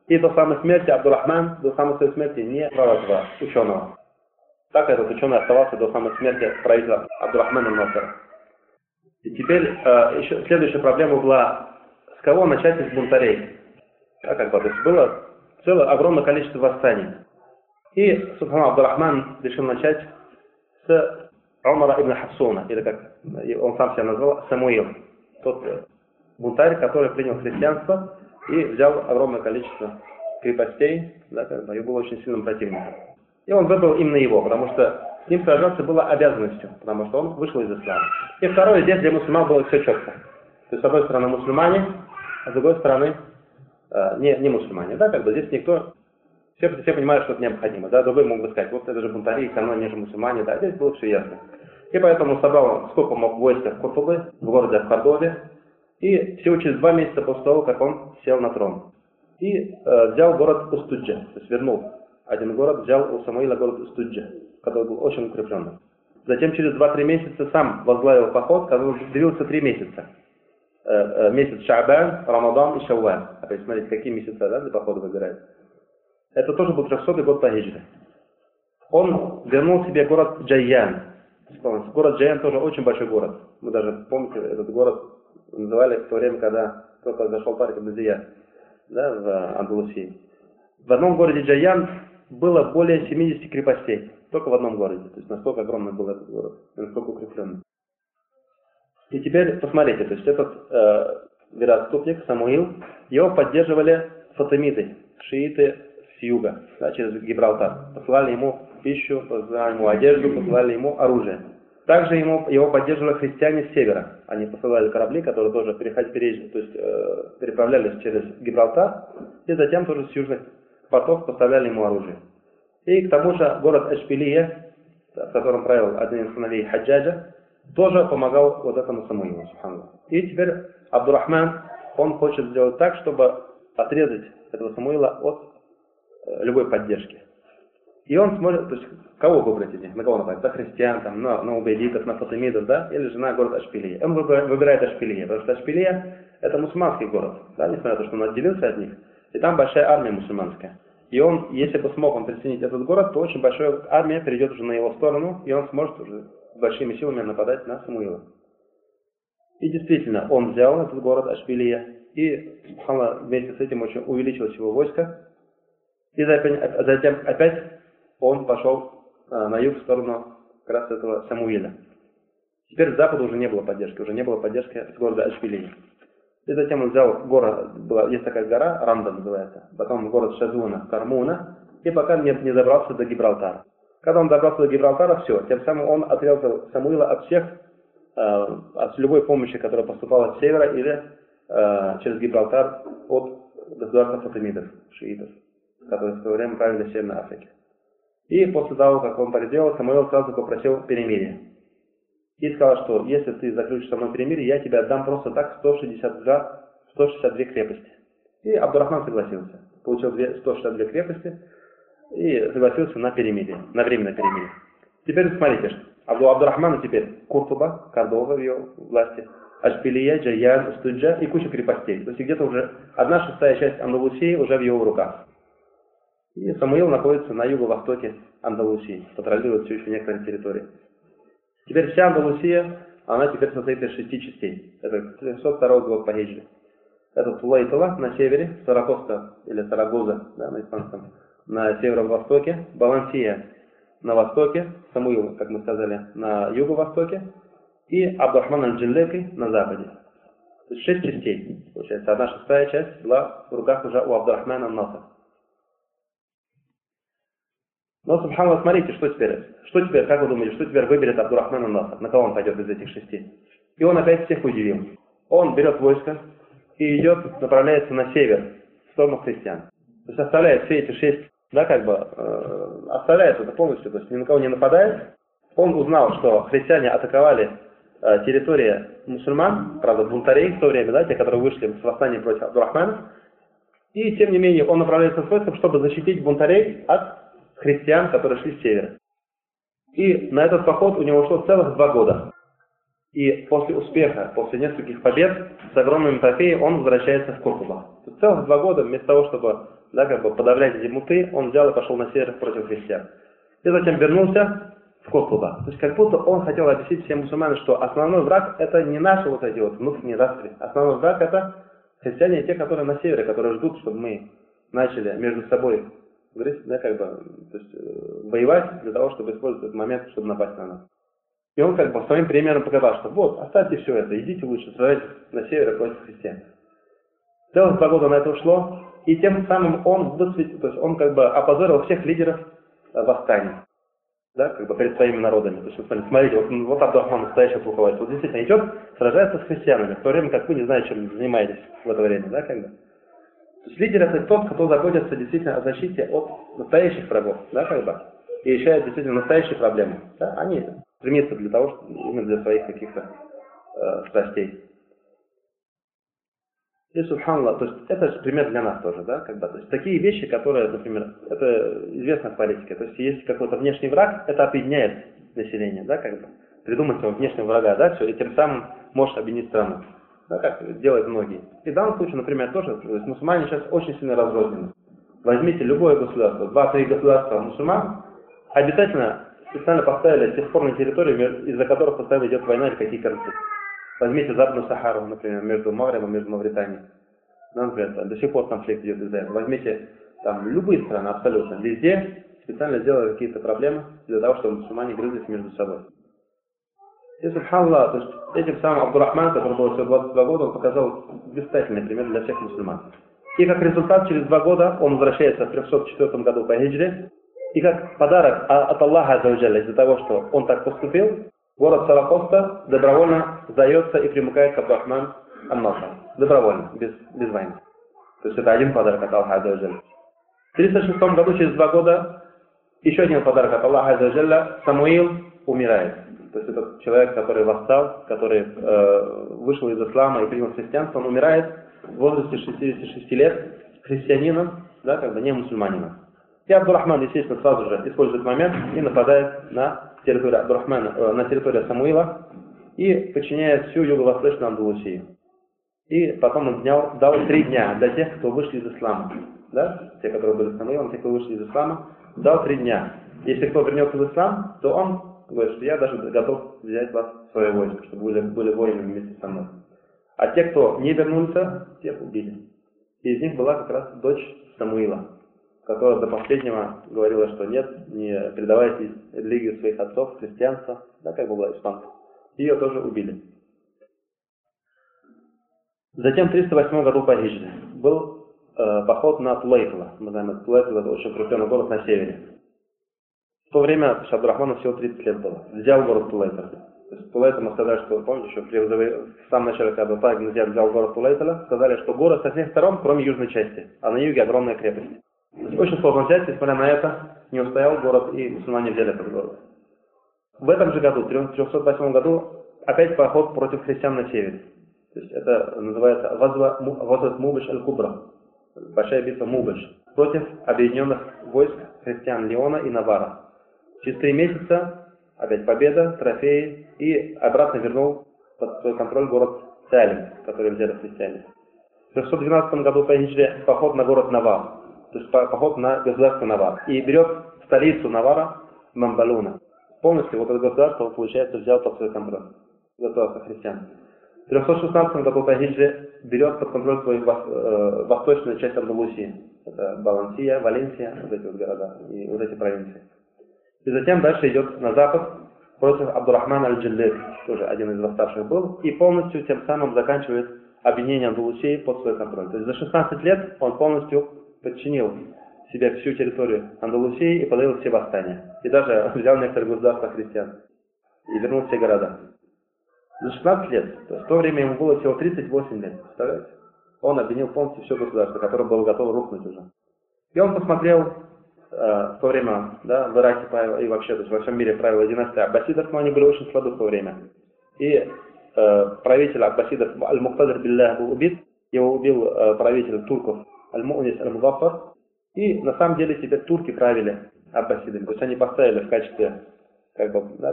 И до самой смерти Абдурахман, до самой своей смерти не брал этого ученого. Так этот ученый оставался до самой смерти правителя Абдурахмана Насара. И теперь э, еще следующая проблема была, с кого начать из бунтарей. А как бы, то есть было целое огромное количество восстаний. И, субхана, Абдурахман решил начать с Умара ибн Хафсуна, или как он сам себя назвал, Самуил. Тот бунтарь, который принял христианство и взял огромное количество крепостей, да, как бы, и был очень сильным противником. И он выбрал именно его, потому что с ним сражаться было обязанностью, потому что он вышел из ислама. И второе, здесь для мусульман было все четко. То есть, с одной стороны, мусульмане, а с другой стороны, э, не, не мусульмане. Да, как бы здесь никто, все, все понимают, что это необходимо. Да, другой мог бы сказать, вот это же бунтари, все равно они же мусульмане, да, здесь было все ясно. И поэтому собрал, сколько мог войска в Куртубы, в городе в Кордове, и всего через два месяца после того, как он сел на трон. И э, взял город Устуджа, то есть вернул один город, взял у Самуила город Устуджа, который был очень укрепленный. Затем через два-три месяца сам возглавил поход, который длился три месяца. Э, э, месяц Шаабан, Рамадан и Шавваль. Опять смотрите, какие месяца, да, для похода выбирают. Это тоже был трехсотый год по хиджре. Он вернул себе город Джайян. Город Джайян тоже очень большой город. Мы даже, помните, этот город называли в то время, когда только зашел Тарик ибн Зияд, да, в Андалусии. В одном городе Джайян было более семидесяти крепостей. Только в одном городе. То есть настолько огромный был этот город. Настолько укрепленный. И теперь посмотрите, то есть этот э, вероотступник Самуил, его поддерживали фатимиды, шииты с юга, да, через Гибралтар. Посылали ему пищу, посылали ему одежду, посылали ему оружие. Также ему, его поддерживали христиане с севера. Они посылали корабли, которые тоже переходили, то есть, э, переправлялись через Гибралтар, и затем тоже с южных портов поставляли ему оружие. И к тому же город Эшпилия, в котором правил один из сыновей Хаджаджа, тоже помогал вот этому Самуилу. И теперь Абдурахман, он хочет сделать так, чтобы отрезать этого Самуила от э, любой поддержки. И он смотрит, то есть, кого выбрать из них, на кого напасть, на христиан, там, на, на убейдитов, на фатимидов, да, или же на город Эшпилия. Он выбирает, выбирает Эшпилия, потому что Эшпилия это мусульманский город, да, несмотря на то, что он отделился от них, и там большая армия мусульманская. И он, если бы смог он присоединить этот город, то очень большая армия перейдет уже на его сторону, и он сможет уже большими силами нападать на Самуила. И действительно, он взял этот город Эшпилия, и вместе с этим очень увеличилось его войско, и затем опять он пошел а, на юг в сторону как раз этого Самуиля. Теперь с запада уже не было поддержки, уже не было поддержки с города Эшпилия. И затем он взял город, была, есть такая гора, Рамда называется, потом город Шазуна, Кармуна, и пока не, не добрался до Гибралтара. Когда он добрался до Гибралтара, все, тем самым он отрезал Самуила от всех, э, от любой помощи, которая поступала с севера или э, через Гибралтар от государства фатимидов, шиитов, которые в свое время правили в Северной Африке. И после того, как он так сделал, Самуил сразу попросил перемирия. И сказал, что если ты заключишь со мной перемирие, я тебе отдам просто так сто шестьдесят два, сто шестьдесят две крепости. И Абдурахман согласился. Получил сто шестьдесят две крепости и согласился на перемирие, на временное перемирие. Теперь смотрите, у Абдурахмана теперь Куртуба, Кордова в ее власти, Эшпилия, Джайян, Устуджа и куча крепостей. То есть где-то уже одна шестая часть Андалусии уже в его руках. И Самуил находится на юго-востоке Андалусии, патрулирует все еще некоторые территории. Теперь вся Андалусия, она теперь состоит из шести частей. Это трехсот второй год по хиджре. Это Тулайтала на севере, Саракоста или Сарагоза, да, на испанском, на северо-востоке, Балансия на востоке, Самуил, как мы сказали, на юго-востоке, и Абдурахман аль-Джиллеки на западе. То есть шесть частей. Получается, одна шестая часть была в руках уже у Абдурахмана аль-Наср. Но, субханаллах, смотрите, что теперь? Что теперь, как вы думаете, что теперь выберет Абдурахман аль-Наср? На кого он пойдет из этих шести? И он опять всех удивил. Он берет войско и идет, направляется на север, в сторону христиан. То есть оставляет все эти шесть, да, как бы, э, оставляет это полностью, то есть ни на кого не нападает. Он узнал, что христиане атаковали э, территории мусульман, правда, бунтарей в то время, да, те, которые вышли с восстанием против Абдурахмана. И, тем не менее, он направляется с войском, чтобы защитить бунтарей от христиан, которые шли с севера. И на этот поход у него ушло целых два года. И после успеха, после нескольких побед, с огромными трофеями, он возвращается в Куртуба. Целых два года, вместо того, чтобы да, как бы подавлять эти муты, он взял и пошел на север против христиан. И затем вернулся в Коркуба. То есть как будто он хотел объяснить всем мусульманам, что основной враг это не наши вот эти вот внутренние распри. Основной враг это христиане, те, которые на севере, которые ждут, чтобы мы начали между собой говорить, да, как бы, то есть, э, воевать для того, чтобы использовать этот момент, чтобы напасть на нас. И он как бы своим примером показал, что вот, оставьте все это, идите лучше, сражайтесь на севере против христиан. Целых два года на это ушло, и тем самым он высветил, то есть он как бы опозорил всех лидеров восстаний, да, как бы перед своими народами. То есть, смотрите, вот, вот Абдурахман, настоящий руководитель, вот действительно идет, сражается с христианами, в то время как вы не знаете, чем занимаетесь в это время, да, как бы. То есть лидер это тот, кто заботится действительно о защите от настоящих врагов, да, как бы, и решает действительно настоящие проблемы. Да, они стремятся для того, что именно для своих каких-то э, страстей. И субханаллах, то есть это же пример для нас тоже, да, как бы, то есть такие вещи, которые, например, это известно в политике, то есть если какой-то внешний враг, это объединяет население, да, как бы, придумать его внешнего врага, да, все, и тем самым может объединить страну, да, как делают многие. И в данном случае, например, тоже, то есть мусульмане сейчас очень сильно разрознены. Возьмите любое государство, два-три государства мусульман, обязательно специально поставили с тех пор на территории, из-за которых постоянно идет война или какие конфликты. Возьмите Западную Сахару, например, между Магрибом, между Мавританией. Например, до сих пор конфликт идет из-за этого. Возьмите там любые страны абсолютно. Везде специально сделали какие-то проблемы для того, чтобы мусульмане грызлись между собой. И субханаллах, то есть этим самым Абдурахман, который был всего двадцать два года, он показал блистательный пример для всех мусульман. И как результат, через два года он возвращается в трехсот четвёртом году по хиджре. И как подарок от Аллаха Аззаваджалля из-за того, что он так поступил, город Саракоста добровольно сдается и примыкает к Абдурахман ан-Наср. Добровольно, без, без войны. То есть это один подарок от Аллаха Аззаваджалля. В триста шестом году, через два года, еще один подарок от Аллаха Аззаваджалля, Самуил умирает. То есть это человек, который восстал, который э, вышел из ислама и принял христианство, он умирает в возрасте шестидесяти шести лет христианином, да, как бы не мусульманином. И Абдурахман, естественно, сразу же использует момент и нападает на территорию Абдурахмана, э, на территорию Самуила и подчиняет всю юго-восточную Андалусию. И потом он днял, дал три дня для тех, кто вышли из ислама. Да? Те, которые были с Самуилом, те, кто вышли из ислама, дал три дня. Если кто вернется в ислам, то он говорит, что я даже готов взять вас в свое войско, чтобы вы были, были воинами вместе со мной. А те, кто не вернулся, тех убили. И из них была как раз дочь Самуила, которая до последнего говорила, что нет, не предавайте религию своих отцов, христианство, да, как бы была испанка. Ее тоже убили. Затем в триста восьмом году по хиджре был э, поход на Тулейтла. Мы знаем, это Тулейтл, это очень крупный город на севере. В то время Абдурахману всего тридцать лет было. Взял город Тулейтл. То есть Тулейтл мы сказали, что, помните, еще при, в самом начале, когда Табик взял город Тулейтла, сказали, что город со всех сторон, кроме южной части, а на юге огромная крепость. То есть очень сложно взять, несмотря на это, не устоял город, и мусульмане взяли этот город. В этом же году, в трехсот восьмом году, опять поход против христиан на севере. То есть это называется Газва Мубаш аль-Кубра, большая битва Мубаш, против объединенных войск христиан Леона и Навара. Через три месяца опять победа, трофеи, и обратно вернул под свой контроль город Салим, который взяли христиане. В трехсот двенадцатом году по хиджре поход на город Навар, то есть поход на государство Навар, и берет столицу Навара, Мамбалуна. Полностью вот это государство, он, получается, взял под свой контроль, государство христиан. В трехсот шестнадцатом году по хиджре берет под контроль свою э, восточную часть Андалусии. Это Балансия, Валенсия, вот эти вот города и вот эти провинции. И затем дальше идет на запад против Абдурахмана аль-Джаллир, тоже один из восставших был, и полностью тем самым заканчивает объединение Андалусии под свой контроль. То есть за шестнадцать лет он полностью подчинил себе всю территорию Андалусии и подавил все восстания. И даже взял некоторые государства христиан и вернул все города. За шестнадцать лет, то есть в то время ему было всего тридцать восемь лет, представляете? Он объединил полностью все государство, которое было готово рухнуть уже. И он посмотрел, э, в то время, да, в Ираке правила, и вообще, то есть во всем мире правила династии Аббасидов, но они были очень слабы в то время. И э, правитель Аббасидов Аль-Муктадир Биллах был убит, его убил э, правитель турков Аль-Му'нис Аль-Мугаффар, и на самом деле теперь турки правили Аббасидами, то есть они поставили в качестве, как бы, да,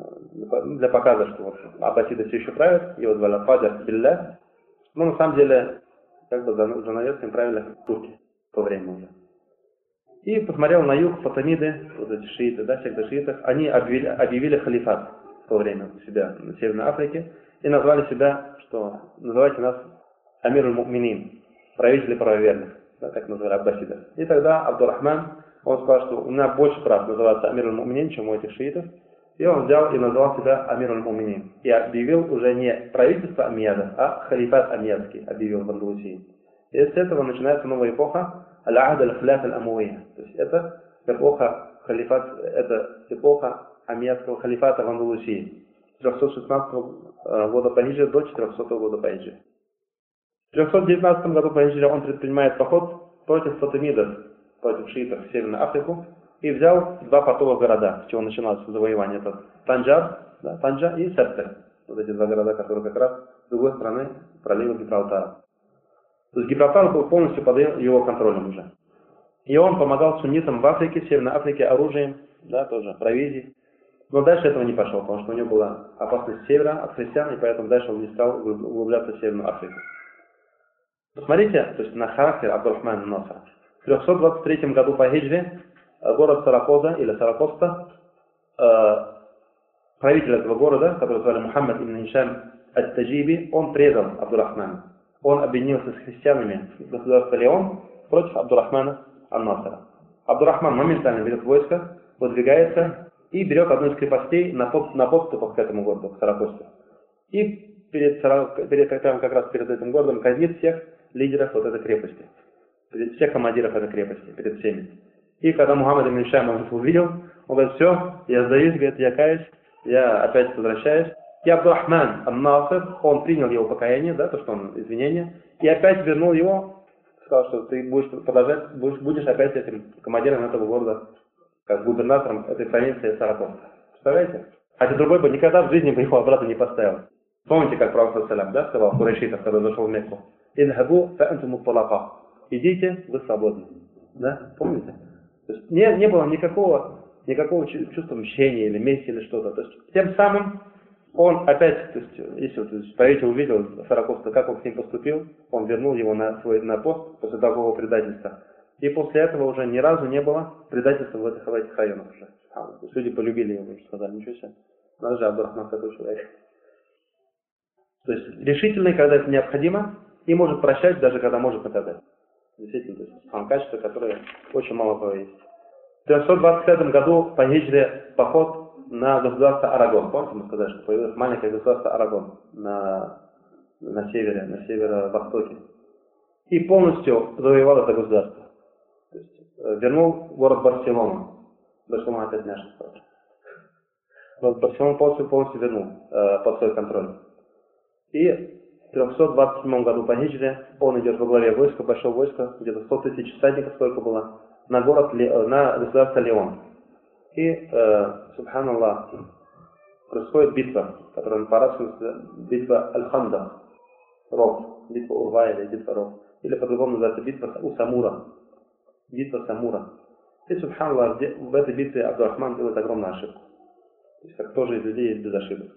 для показа, что вот Аббасиды все еще правят, его звали Фадер Биллах, но на самом деле, как бы за занавесками правили турки. то время уже. И посмотрел на юг, фатимиды, вот эти шииты, да, секта шиитов, они объявили, объявили халифат в то время у себя на Северной Африке и назвали себя, что называйте нас Амир аль-Муминин, правители правоверных, да, так называли аббасидов. И тогда Абдурахман, он сказал, что у меня больше прав называться Амир аль-Муминин, чем у этих шиитов. И он взял и назвал себя Амир аль-Муминин. И объявил уже не правительство Амьядов, а халифат Амьядский объявил в Андалусии. И с этого начинается новая эпоха Аль-Ахд аль-Хляф аль-Амуия. То есть это эпоха халифат, это эпоха Амьядского халифата в Андалусии. С трехсот шестнадцатого года по хиджре до четырехсотого года по хиджре. В трехсот девятнадцатом году по хиджре он предпринимает поход против фатимидов, против шиитов в Северную Африку. И взял два портовых города, с чего начиналось завоевание. Это Танджар, да, Танджа и Септер. Вот эти два города, которые как раз с другой стороны пролива Гибралтара. То есть Гибралтар был полностью под его контролем уже. И он помогал суннитам в Африке, в Северной Африке оружием, да, тоже провизией. Но дальше этого не пошел, потому что у него была опасность с севера от христиан, и поэтому дальше он не стал углубляться в Северную Африку. Посмотрите, то есть на характер Абдурахмана ан-Насра. В трехсот двадцать третьем году по хиджре город Саракоза или Саракоста, э, правитель этого города, который звали Мухаммад ибн Хишам ат-Таджиби, он предал Абдурахмана. Он объединился с христианами государства Леон против Абдурахмана ан-Насра. Абдурахман моментально берет войско, выдвигается и берет одну из крепостей на, под, на подступах к этому городу, к Саракосте. И перед, перед, как раз перед этим городом казнит всех лидеров вот этой крепости, всех командиров этой крепости, перед всеми. И когда Мухаммад ибн Хишам это увидел, он говорит, все, я сдаюсь, говорит, я каюсь, я опять возвращаюсь. И Абдурахман ан-Наср, он принял его покаяние, да, то, что он извинение, и опять вернул его, сказал, что ты будешь продолжать, будешь, будешь опять этим командиром этого города, как губернатором этой провинции Саракоста. Представляете? Хотя другой бы никогда в жизни бы его обратно не поставил. Помните, как пророк салям, да, сказал курайшитов, когда зашел в Мекку? «Идхабу фа антум ат-талака». Идите, вы свободны. Да? Помните? То есть не, не было никакого, никакого чувства мщения или мести или что-то. То есть тем самым он опять, то есть, если вот, правитель увидел Саракоста, как он с ним поступил, он вернул его на свой на пост после такого предательства. И после этого уже ни разу не было предательства в этих, в этих районах уже. А, то есть люди полюбили его, уже сказали, ничего себе, надо же Абдурахман такой человек. То есть решительный, когда это необходимо, и может прощать, даже когда может наказать. Действительно, то есть там качество, которое очень мало кого есть. В трехсот двадцать пятом году по хиджре поход на государство Арагон. Помните, мы сказали, что появилось маленькое государство Арагон на, на севере, на северо-востоке. И полностью завоевал это государство. То есть, вернул город Барселону. Барселона опять наша страна. Город Барселону полностью, полностью вернул э, под свой контроль. И в трехсот двадцать седьмом году по хиджре он идет во главе войска, большого войска, где-то сто тысяч всадников столько было, на город, на государство Леон. И, э, субханаллах, происходит битва, которая по-арабски битва Аль-Хандах, ров, битва Урва или битва ров, или по-другому называется битва у Самура, битва Самура. И, субханаллах, в этой битве Абдурахман делает огромную ошибку. То есть, как тоже из людей есть без ошибок.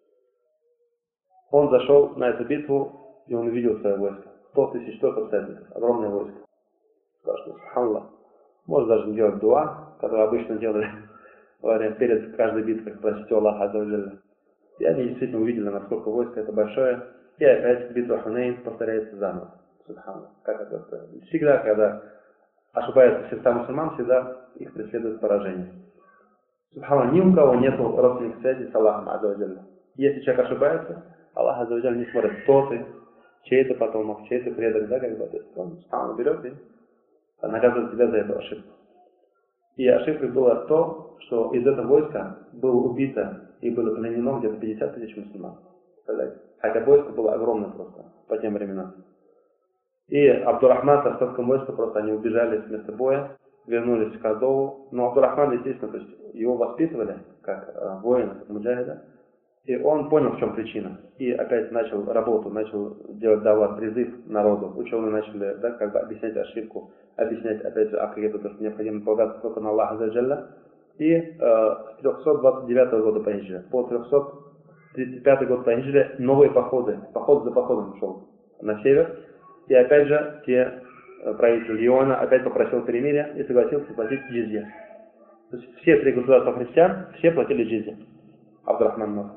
Он зашел на эту битву, и он увидел свое войско. сто тысяч только всадников, огромное войско. Сказал, что, субханаллах, можно даже не делать дуа, который обычно делали перед каждой битвой, просить Аллаха азза ва джалля. И они действительно увидели, насколько войско это большое, и опять битва Хунейн повторяется заново. Субханаллах, как это стоит. Всегда, когда ошибаются сердца мусульман, всегда их преследует поражение. Субханаллах, ни у кого нет родственных связей с Аллахом азза ва джалля. Если человек ошибается, Аллах азза ва джалля не смотрит, кто ты, чей ты потомок, чей ты предок, да, как бы, то есть он сам берет и наказывает тебя за эту ошибку. И ошибкой было то, что из этого войска было убито и было пленено где-то пятьдесят тысяч мусульман. Хотя войско было огромное просто по тем временам. И Абдурахман с остатком войска просто они убежали с места боя, вернулись в Кордову. Но Абдурахман, естественно, то есть его воспитывали как э, воина, как муджахида. И он понял, в чем причина. И опять начал работу, начал делать дават, призыв народу. Ученые начали, да, как бы объяснять ошибку, объяснять, опять же, акиду, то, что необходимо полагаться только на Аллаха азза ва джалля. И э, с трехсот двадцать девятого года по хиджре по трехсот тридцать пятый год по хиджре новые походы, поход за походом шел на север. И опять же, те правитель Леона опять попросил перемирия и согласился платить джизья. То есть все три государства христиан, все платили джизья. Абдурахман Наср.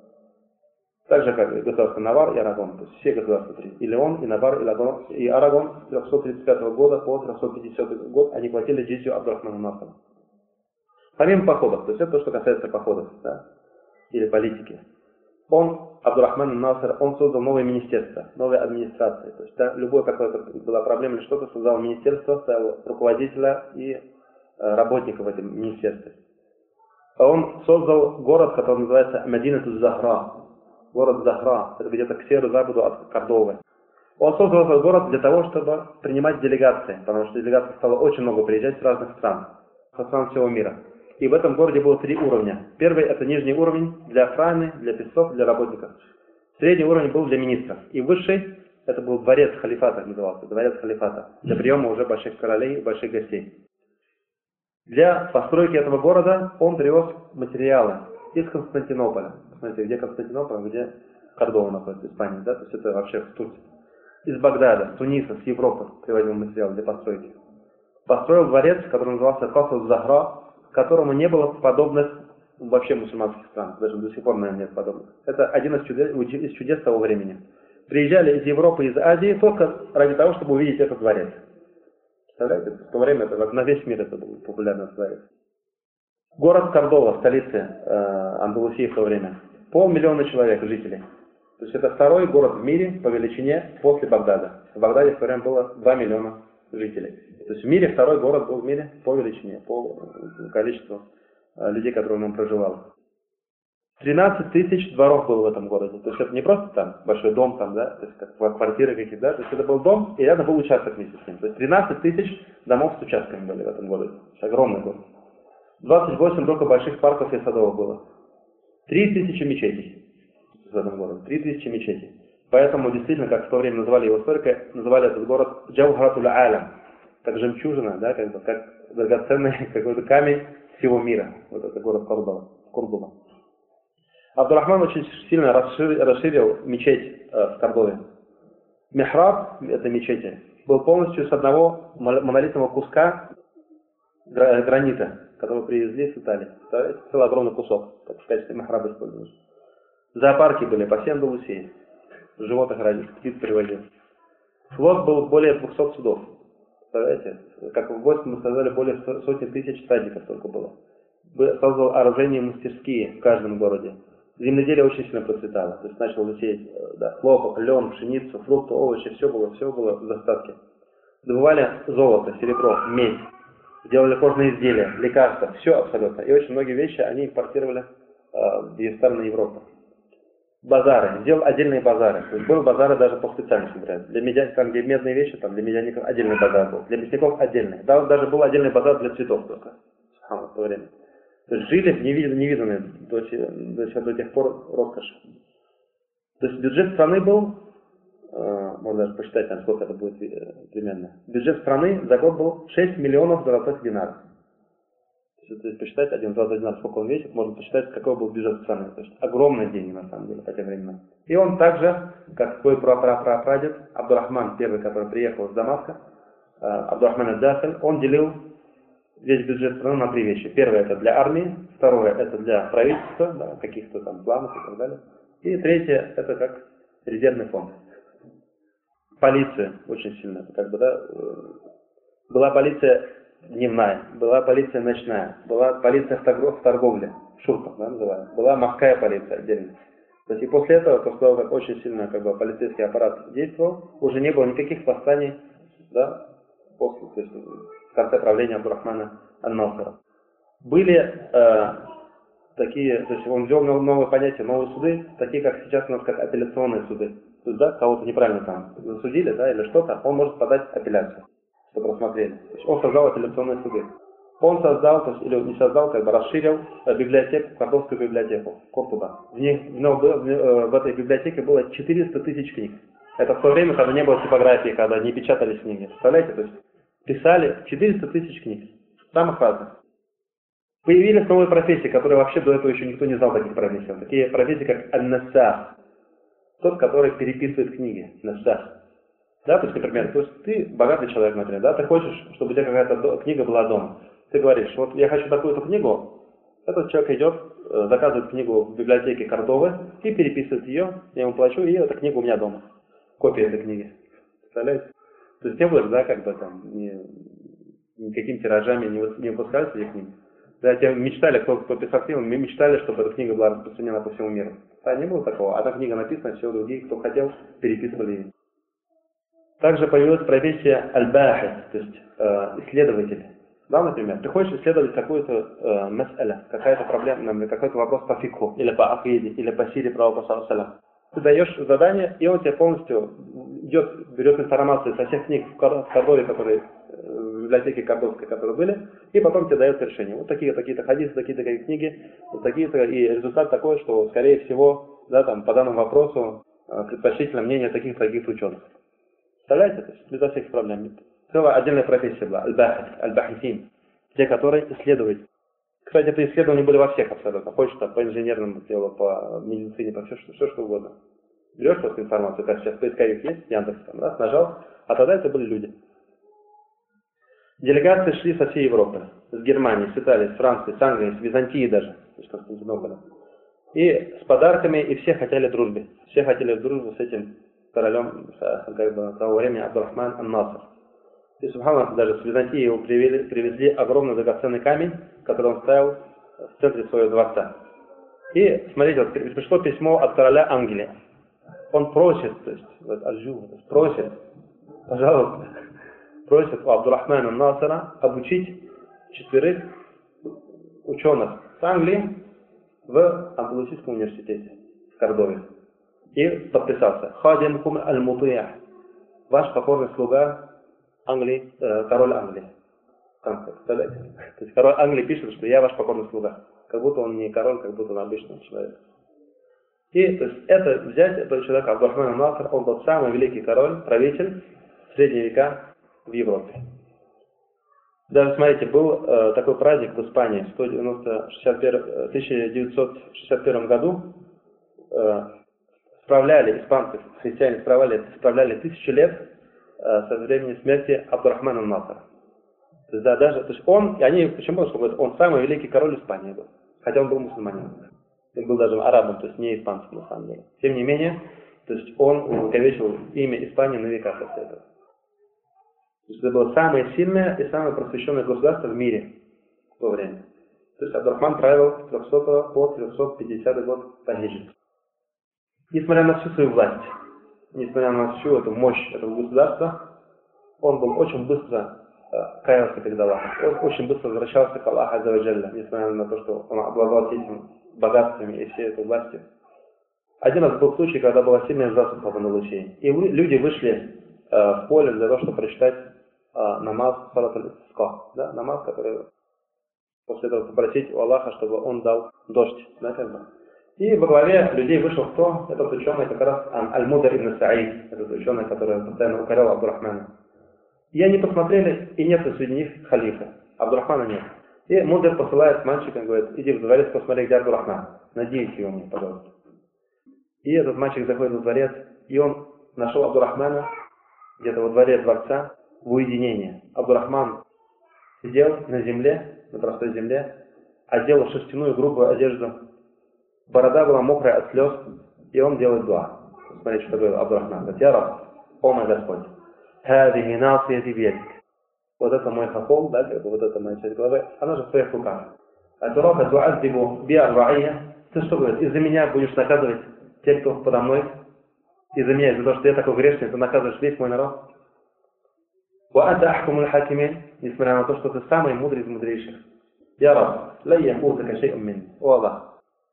Так же, как и государство Навар и Арагон. То есть все государства три. И Леон, и Навар, и, Лагон, и Арагон с трехсот тридцать пятого года по трехсот пятидесятый год они платили джизью Абдурахману Насру. Помимо походов, то есть это то, что касается походов, да, или политики. Он, Абдурахман Наср, он создал новые министерства, новые администрации. То есть да, любой какой-то была проблема или что-то, создал министерство, ставил руководителя и э, работника в этом министерстве. Он создал город, который называется Мединату Захра. Город Захра, это где-то к северо-западу от Кордовы. Он создал этот город для того, чтобы принимать делегации, потому что делегаций стало очень много приезжать с разных стран, со стран всего мира. И в этом городе было три уровня. Первый — это нижний уровень для охраны, для песцов, для работников. Средний уровень был для министров. И высший — это был дворец халифата, назывался, дворец халифата, для приема уже больших королей и больших гостей. Для постройки этого города он привез материалы из Константинополя. Смотрите, где Константинополь, где Кордова находится, Испания, да? То есть это вообще в Турции. Из Багдада, с Туниса, с Европы привозил материалы для постройки. Построил дворец, который назывался Каср Захра, которому не было подобных вообще мусульманских стран. Даже до сих пор, наверное, нет подобных. Это один из чудес, из чудес того времени. Приезжали из Европы, из Азии только ради того, чтобы увидеть этот дворец. Представляете? В то время это, на весь мир это был популярный дворец. Город Кордова, столица э, Андалусии в то время. Полмиллиона человек, жителей. То есть это второй город в мире по величине после Багдада. В Багдаде в то время было два миллиона жителей. То есть в мире второй город был в мире по величине, по количеству э, людей, которые в нем проживало. тринадцать тысяч дворов было в этом городе. То есть это не просто там большой дом, там, да, то есть как квартиры какие-то, да, то есть это был дом, и рядом был участок вместе с ним. То есть тринадцать тысяч домов с участками были в этом городе. Это огромный город. двадцать восемь только больших парков и садов было. три тысячи мечетей в этом городе. три тысячи мечетей. Поэтому действительно, как в то время называли его историки, называли этот город Джаухаратуль Алям, как жемчужина, да, как бы, как драгоценный какой-то камень всего мира. Вот это город Кордова. Кордова. Абдурахман очень сильно расширил, расширил мечеть э, в Кордове. Михраб, это мечети, был полностью с одного монолитного куска гранита, который привезли с Италии. Это целый огромный кусок, как в качестве михраба используется. Зоопарки были по всей Андалусии. Животных ради, птиц привозили. Флот был более двухсот судов. Представляете? Как в войске мы сказали, более сотни тысяч всадников только было. Создал оружейные мастерские в каждом городе. Земледелие очень сильно процветало. То есть начал засеять да, хлопок, лен, пшеницу, фрукты, овощи, все было, все было в достатке. Добывали золото, серебро, медь. Делали кожные изделия, лекарства, все абсолютно. И очень многие вещи они импортировали э, в стороны Европы. Базары, сделал отдельные базары. То есть были базары даже по специальности, например. Для медян, там, где медные вещи, там, для медяников отдельный базар был. Для мясников отдельный. Да, даже был отдельный базар для цветов только. В то время. То есть жили в невиданной до, до, до тех пор роскоши. То есть бюджет страны был, э, можно даже посчитать, там, сколько это будет э, примерно. Бюджет страны за год был шесть миллионов золотых динаров. Если посчитать один золотой динар, сколько он весит, можно посчитать, какой был бюджет страны. То есть огромные деньги на самом деле по тем временам. И он также, как свой прапрапрапрадед, Абдурахман, первый, который приехал из Дамаска, э, Абдурахман ад-Дахиль, он делил весь бюджет страны на три вещи. Первое — это для армии, второе — это для правительства, да, каких-то там планов и так далее. И третье — это как резервный фонд. Полиция очень сильно, как бы, да, была полиция дневная, была полиция ночная, была полиция в торговле, шурта, да, называемая, была морская полиция отдельно. То есть и после этого, после того, как очень сильно как бы, полицейский аппарат действовал, уже не было никаких восстаний, да, после, то есть в конце правления Абдурахмана ан-Насра. Были э, такие, то есть он ввел новые понятия, новые суды, такие как сейчас у нас как апелляционные суды. То есть, да, кого-то неправильно там засудили, да, или что-то, он может подать апелляцию, чтобы рассмотрели. То есть он создал апелляционные суды. Он создал, то есть, или не создал, как бы расширил э, библиотеку, Кордовскую библиотеку, Кордоба. В, них, в, в, в, в этой библиотеке было четыреста тысяч книг. Это в то время, когда не было типографии, когда не печатались книги. Представляете, то есть писали четыреста тысяч книг, самых разных. Появились новые профессии, которые вообще до этого еще никто не знал таких профессий. Такие профессии, как ан-насах, тот, который переписывает книги, насах. Да, то есть, например, то есть ты богатый человек, например, да, ты хочешь, чтобы у тебя какая-то книга была дома. Ты говоришь, вот я хочу такую-то книгу, этот человек идет, заказывает книгу в библиотеке Кордовы и переписывает ее, я ему плачу, и эта книга у меня дома. Копия этой книги. Представляете? То есть не было, да, как бы там, ни, никакими тиражами не, не выпускались эти книги. Да, те мечтали, кто, кто писал книгу, мы мечтали, чтобы эта книга была распространена по всему миру. А не было такого. Одна книга написана, все другие, кто хотел, переписывали ее. Также появилась профессия аль-бахис, то есть э, исследователь. Да, например, ты хочешь исследовать какую-то э, мас'аля, какая-то проблема, например, какой-то вопрос по фикху, или по акиде, или по сире пророка саллаллаху. Ты даешь задание, и он тебе полностью идет, берет информацию со всех книг в Кордове, которые в библиотеке Кордовской, которые были, и потом тебе дает решение. Вот такие-то, такие-то хадисы, такие-то такие книги, вот такие-то, и результат такой, что, скорее всего, да, там, по данному вопросу э, предпочтительно мнение таких-то, таких ученых. Представляете? То есть безо всяких проблем. Целая отдельная профессия была. Аль-бахис, аль-бахисин. Те, которые исследуют. Кстати, это исследования были во всех абсолютно. Хочешь там, по инженерному делу, по медицине, по все, что, все, что угодно. Берешь просто информацию, как сейчас поисковик есть, Яндекс, там, раз, нажал, а тогда это были люди. Делегации шли со всей Европы. С Германии, с Италии, с Франции, с Англии, с Византии даже. С Константинополя. И с подарками, и все хотели дружбы. Все хотели дружбу с этим королем, как бы, того времени, Абдурахман ан-Наср. И, субханаллах, даже с Византии его привели, привезли огромный драгоценный камень, который он ставил в центре своего дворца. И, смотрите, вот, пришло письмо от короля Англии. Он просит, то есть, вот, Аджу, то есть, просит, пожалуйста, просит у Абдурахмана ан-Насра обучить четверых ученых с Англии в Андалусийском университете в Кордове. И подписался. Хадимкум аль-Мутия. Ваш покорный слуга Англии, э, король Англии. Там, представляете? То есть король Англии пишет, что я ваш покорный слуга. Как будто он не король, как будто он обычный человек. И то есть это взять этого человека, Абдурахман ан-Наср, он был самый великий король, правитель в средние века в Европе. Даже, смотрите, был э, такой праздник в Испании в тысяча девятьсот шестьдесят первом году. Э, справляли, испанцы, христиане справляли, справляли тысячу лет э, со времени смерти Абдурахмана ан-Насра. То есть, да, даже, то есть он, и они, почему, что говорят, он самый великий король Испании был, хотя он был мусульманин. Он был даже арабом, то есть не испанцем на самом деле. Тем не менее, то есть он увековечил имя Испании на века после этого. То есть это было самое сильное и самое просвещенное государство в мире в то время. То есть Абдурахман правил с трехсотого по трехсот пятидесятый год по хиджре. Несмотря на всю свою власть, несмотря на всю эту мощь этого государства, он был очень быстро э, каялся перед Аллахом. Он очень быстро возвращался к Аллаху азза ва джалля, несмотря на то, что он обладал этими богатствами и всей этой властью. Один раз был случай, когда была сильная засуха в Андалусии. И люди вышли э, в поле для того, чтобы прочитать э, намаз салат аль-истисқа, да, намаз, который после этого попросить у Аллаха, чтобы он дал дождь. Да, как бы. И во главе людей вышел кто? Этот ученый, как раз Аль-Мудр ибн Саид, этот ученый, который постоянно укорял Абдурахмана. И они посмотрели, и нет среди них халифа. Абдурахмана нет. И Мудр посылает мальчика и говорит, иди в дворец, посмотри, где Абдурахман. Надеюсь его мне, пожалуйста. И этот мальчик заходит в дворец, и он нашел Абдурахмана где-то во дворе дворца в уединении. Абдурахман сидел на земле, на простой земле, одел шерстяную грубую одежду. Борода была мокрая от слез, и он делает дуа. Смотрите, что говорит Абдурахман. Говорит, я Раб, о мой Господь, хадихи насияти бьедик. Вот это мой хахол, да, как бы вот это моя часть головы, она же в твоих руках. Атурака туаздибу би арбаия. Ты что говорит, из-за меня будешь наказывать тех, кто подо мной? Из-за меня, из-за того, что я такой грешный, ты наказываешь весь мой народ? Ва анта ахкумуль хакимин, несмотря на то, что ты самый мудрый из мудрейших. Я Раб, ла яхузака шей'ун мин. О Аллах.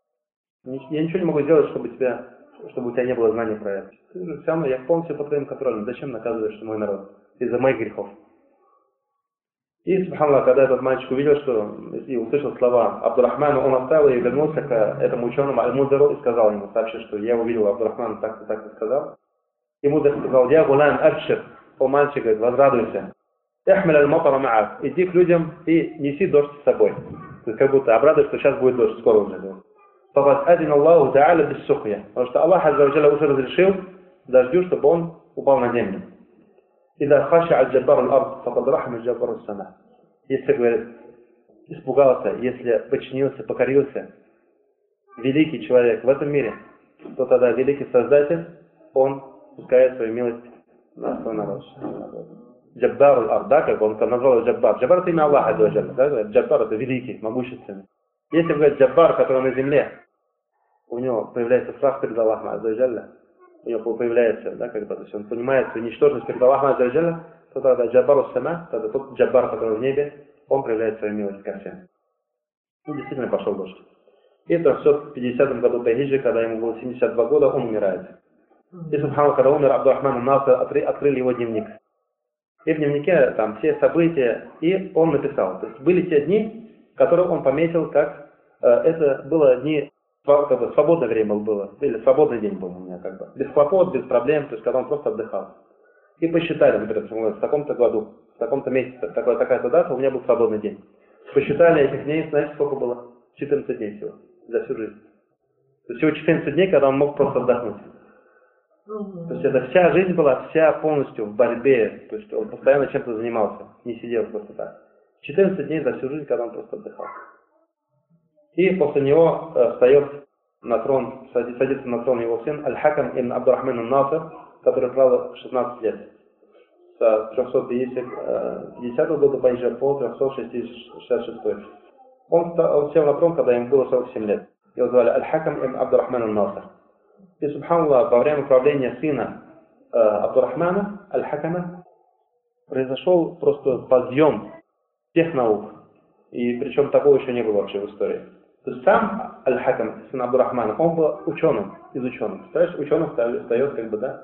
Я ничего не могу сделать, чтобы, тебя, чтобы у тебя не было знаний про это. Ты же все равно, я полностью под твоим контролем. Зачем наказываешь мой народ? Из-за моих грехов. И, субханаллах, когда этот мальчик увидел, что и услышал слова Абдурахмана, он оставил и вернулся к этому ученому Аль-Мудеру и сказал ему, сообщил, что я увидел Абдурахмана, так-то, так-то сказал. И Мудер сказал, я гулам абшир, о мальчик, говорит, возрадуйся. Эхмель аль-матара ма'ак, иди к людям и неси дождь с собой. То есть как будто обрадуйся, что сейчас будет дождь, скоро уже. Потому что Аллах азза ва джалля уже разрешил дождю, чтобы он упал на землю. «Ида хаша аль-джаббар аль-ард, факад рахам аль-джаббар аль-сама». Если, говорит, испугался, если подчинился, покорился великий человек в этом мире, то тогда великий Создатель, он пускает свою милость на свой народ. Джаббар аль-ард, да, как он назвал его Джаббар. Джаббар — это имя Аллаха, да? Джаббар — это великий, могущественный. Если говорит Джаббар, который на земле, у него появляется страх перед Аллахом азза-ва-джалля, у него появляется, да, как бы, то есть он понимает свою ничтожность перед Аллахом азза-ва-джалля, то тогда Джаббар аль-сама, тогда тот Джаббар, который в небе, он проявляет свою милость ко всем. И действительно пошел дождь. И в трехсот пятидесятом году по хиджре, когда ему было семьдесят два года, он умирает. И, субханаллах, когда умер Абдурахман ан-Насир, открыли его дневник. И в дневнике там все события, и он написал. То есть были те дни, которые он пометил, как э, это было дни, как бы, свободное время было, или свободный день был у меня, как бы, без хлопот, без проблем, то есть когда он просто отдыхал. И посчитали, например, в таком-то году, в таком-то месяце, такая, такая-то дата, у меня был свободный день. Посчитали этих дней, знаете, сколько было? четырнадцать дней всего, за всю жизнь. То есть всего четырнадцать дней, когда он мог просто отдохнуть. То есть это вся жизнь была, вся полностью в борьбе, то есть он постоянно чем-то занимался, не сидел просто так. четырнадцать дней за всю жизнь, когда он просто отдыхал. И после него э, встает на трон, садится на трон его сын Аль-Хакам ибн Абдурахман ан-Насир, который правил шестнадцать лет. С трехсот пятидесятого года по хиджре по трехсот шестьдесят шестой. Он, он сел на трон, когда ему было сорок семь лет. Его звали Аль-Хакам ибн Абдурахман ан-Насир. И, субханаллах, во время правления сына э, Абдурахмана, Аль-Хакама, произошел просто подъем всех наук. И причем такого еще не было вообще в истории. То есть сам Аль-Хакам, сын Абдурахмана, он был ученым, из ученых. Представляешь, ученых встает, как бы, да,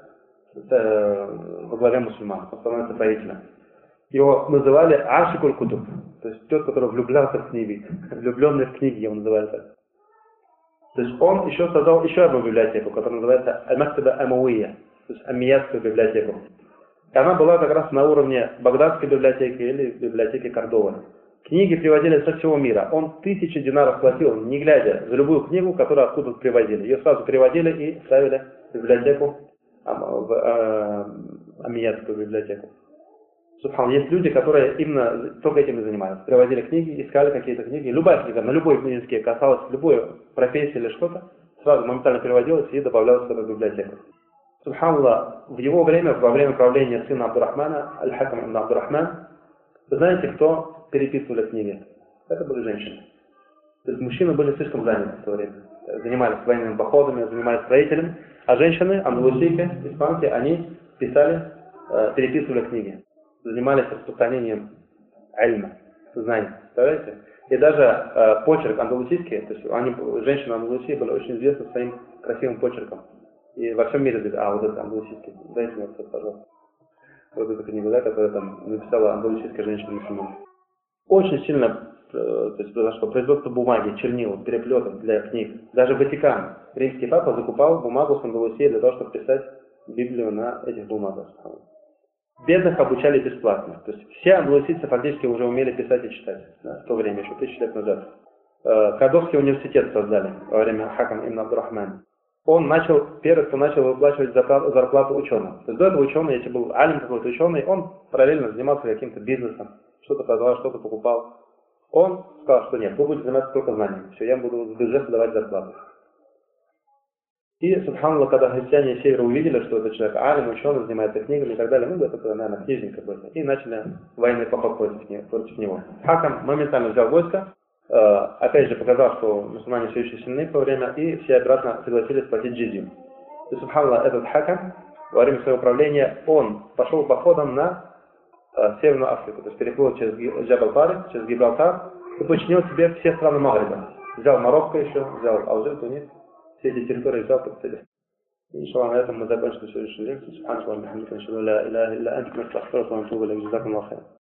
во главе мусульман, он становится правителем. Его называли Ашикуль Кутуб, то есть тот, который влюблялся в книги, влюбленный в книги, его называли так. То есть он еще создал еще одну библиотеку, которая называется Аль-Мактаба Амауия, то есть Аммиятскую библиотеку. И она была как раз на уровне Багдадской библиотеки или библиотеки Кордовы. Книги привозили со всего мира. Он тысячи динаров платил, не глядя, за любую книгу, которую откуда-то привозили. Ее сразу привозили и ставили в библиотеку, в э, Аммиятскую библиотеку. Субхан, есть люди, которые именно только этим и занимались. Привозили книги, искали какие-то книги. Любая книга, на любой языке касалась любой профессии или что-то, сразу моментально переводилась и добавлялась в эту библиотеку. Субханаллах, в его время, во время правления сына Абдурахмана, Аль-Хакам ибн Абдурахман, вы знаете, кто переписывали книги? Это были женщины. То есть мужчины были слишком заняты в то время. Занимались военными походами, занимались строителем, а женщины, андалусийки, испанки, они писали, переписывали книги. Занимались распространением альма, знаний, представляете? И даже э, почерк андалусийский, то есть они, женщины Андалусии были очень известны своим красивым почерком. И во всем мире говорят, а вот это андалусийский, дайте мне это, пожалуйста. Вот эта книга, да, которая там написала андалусийская женщина-мусульман. Очень сильно, э, то есть произошло производство бумаги, чернил, переплетов для книг. Даже Ватикан, римский папа закупал бумагу с Андалусии для того, чтобы писать Библию на этих бумагах. Бедных обучали бесплатно. То есть все андалусийцы фактически уже умели писать и читать, да, в то время, еще тысячу лет назад. Э, Кордовский университет создали во время Хакама ибн Абдурахмана. Он начал, первый, кто начал выплачивать зарплату, зарплату ученым. То есть до этого ученый, если был алим какой-то ученый, он параллельно занимался каким-то бизнесом, что-то продавал, что-то покупал. Он сказал, что нет, вы будете заниматься только знаниями. Все, я буду в бюджет давать зарплату. И, субханаллах, когда христиане севера увидели, что этот человек алим, ученый, занимается книгами и так далее, ну, это, наверное, книжник какой-то, и начали военный поход против него. Против него. Хакам моментально взял войско, э, опять же показал, что мусульмане все еще сильны в то время, и все обратно согласились платить джизью. И, субханаллах, этот Хакам во время своего правления, он пошел походом на э, Северную Африку, то есть переплыл через Джабал-Тарик, через Гибралтар, и подчинил себе все страны Магриба. Взял Марокко еще, взял Алжир, Тунис. Все эти территории взял под себя. Иншаллах, на этом мы закончим сегодняшнюю лекцию. Субханаллах, бихамдика, иншаллах, ла иляха илля анта, настагфирука ва натубу илейк. Джазакумуллаху хайран.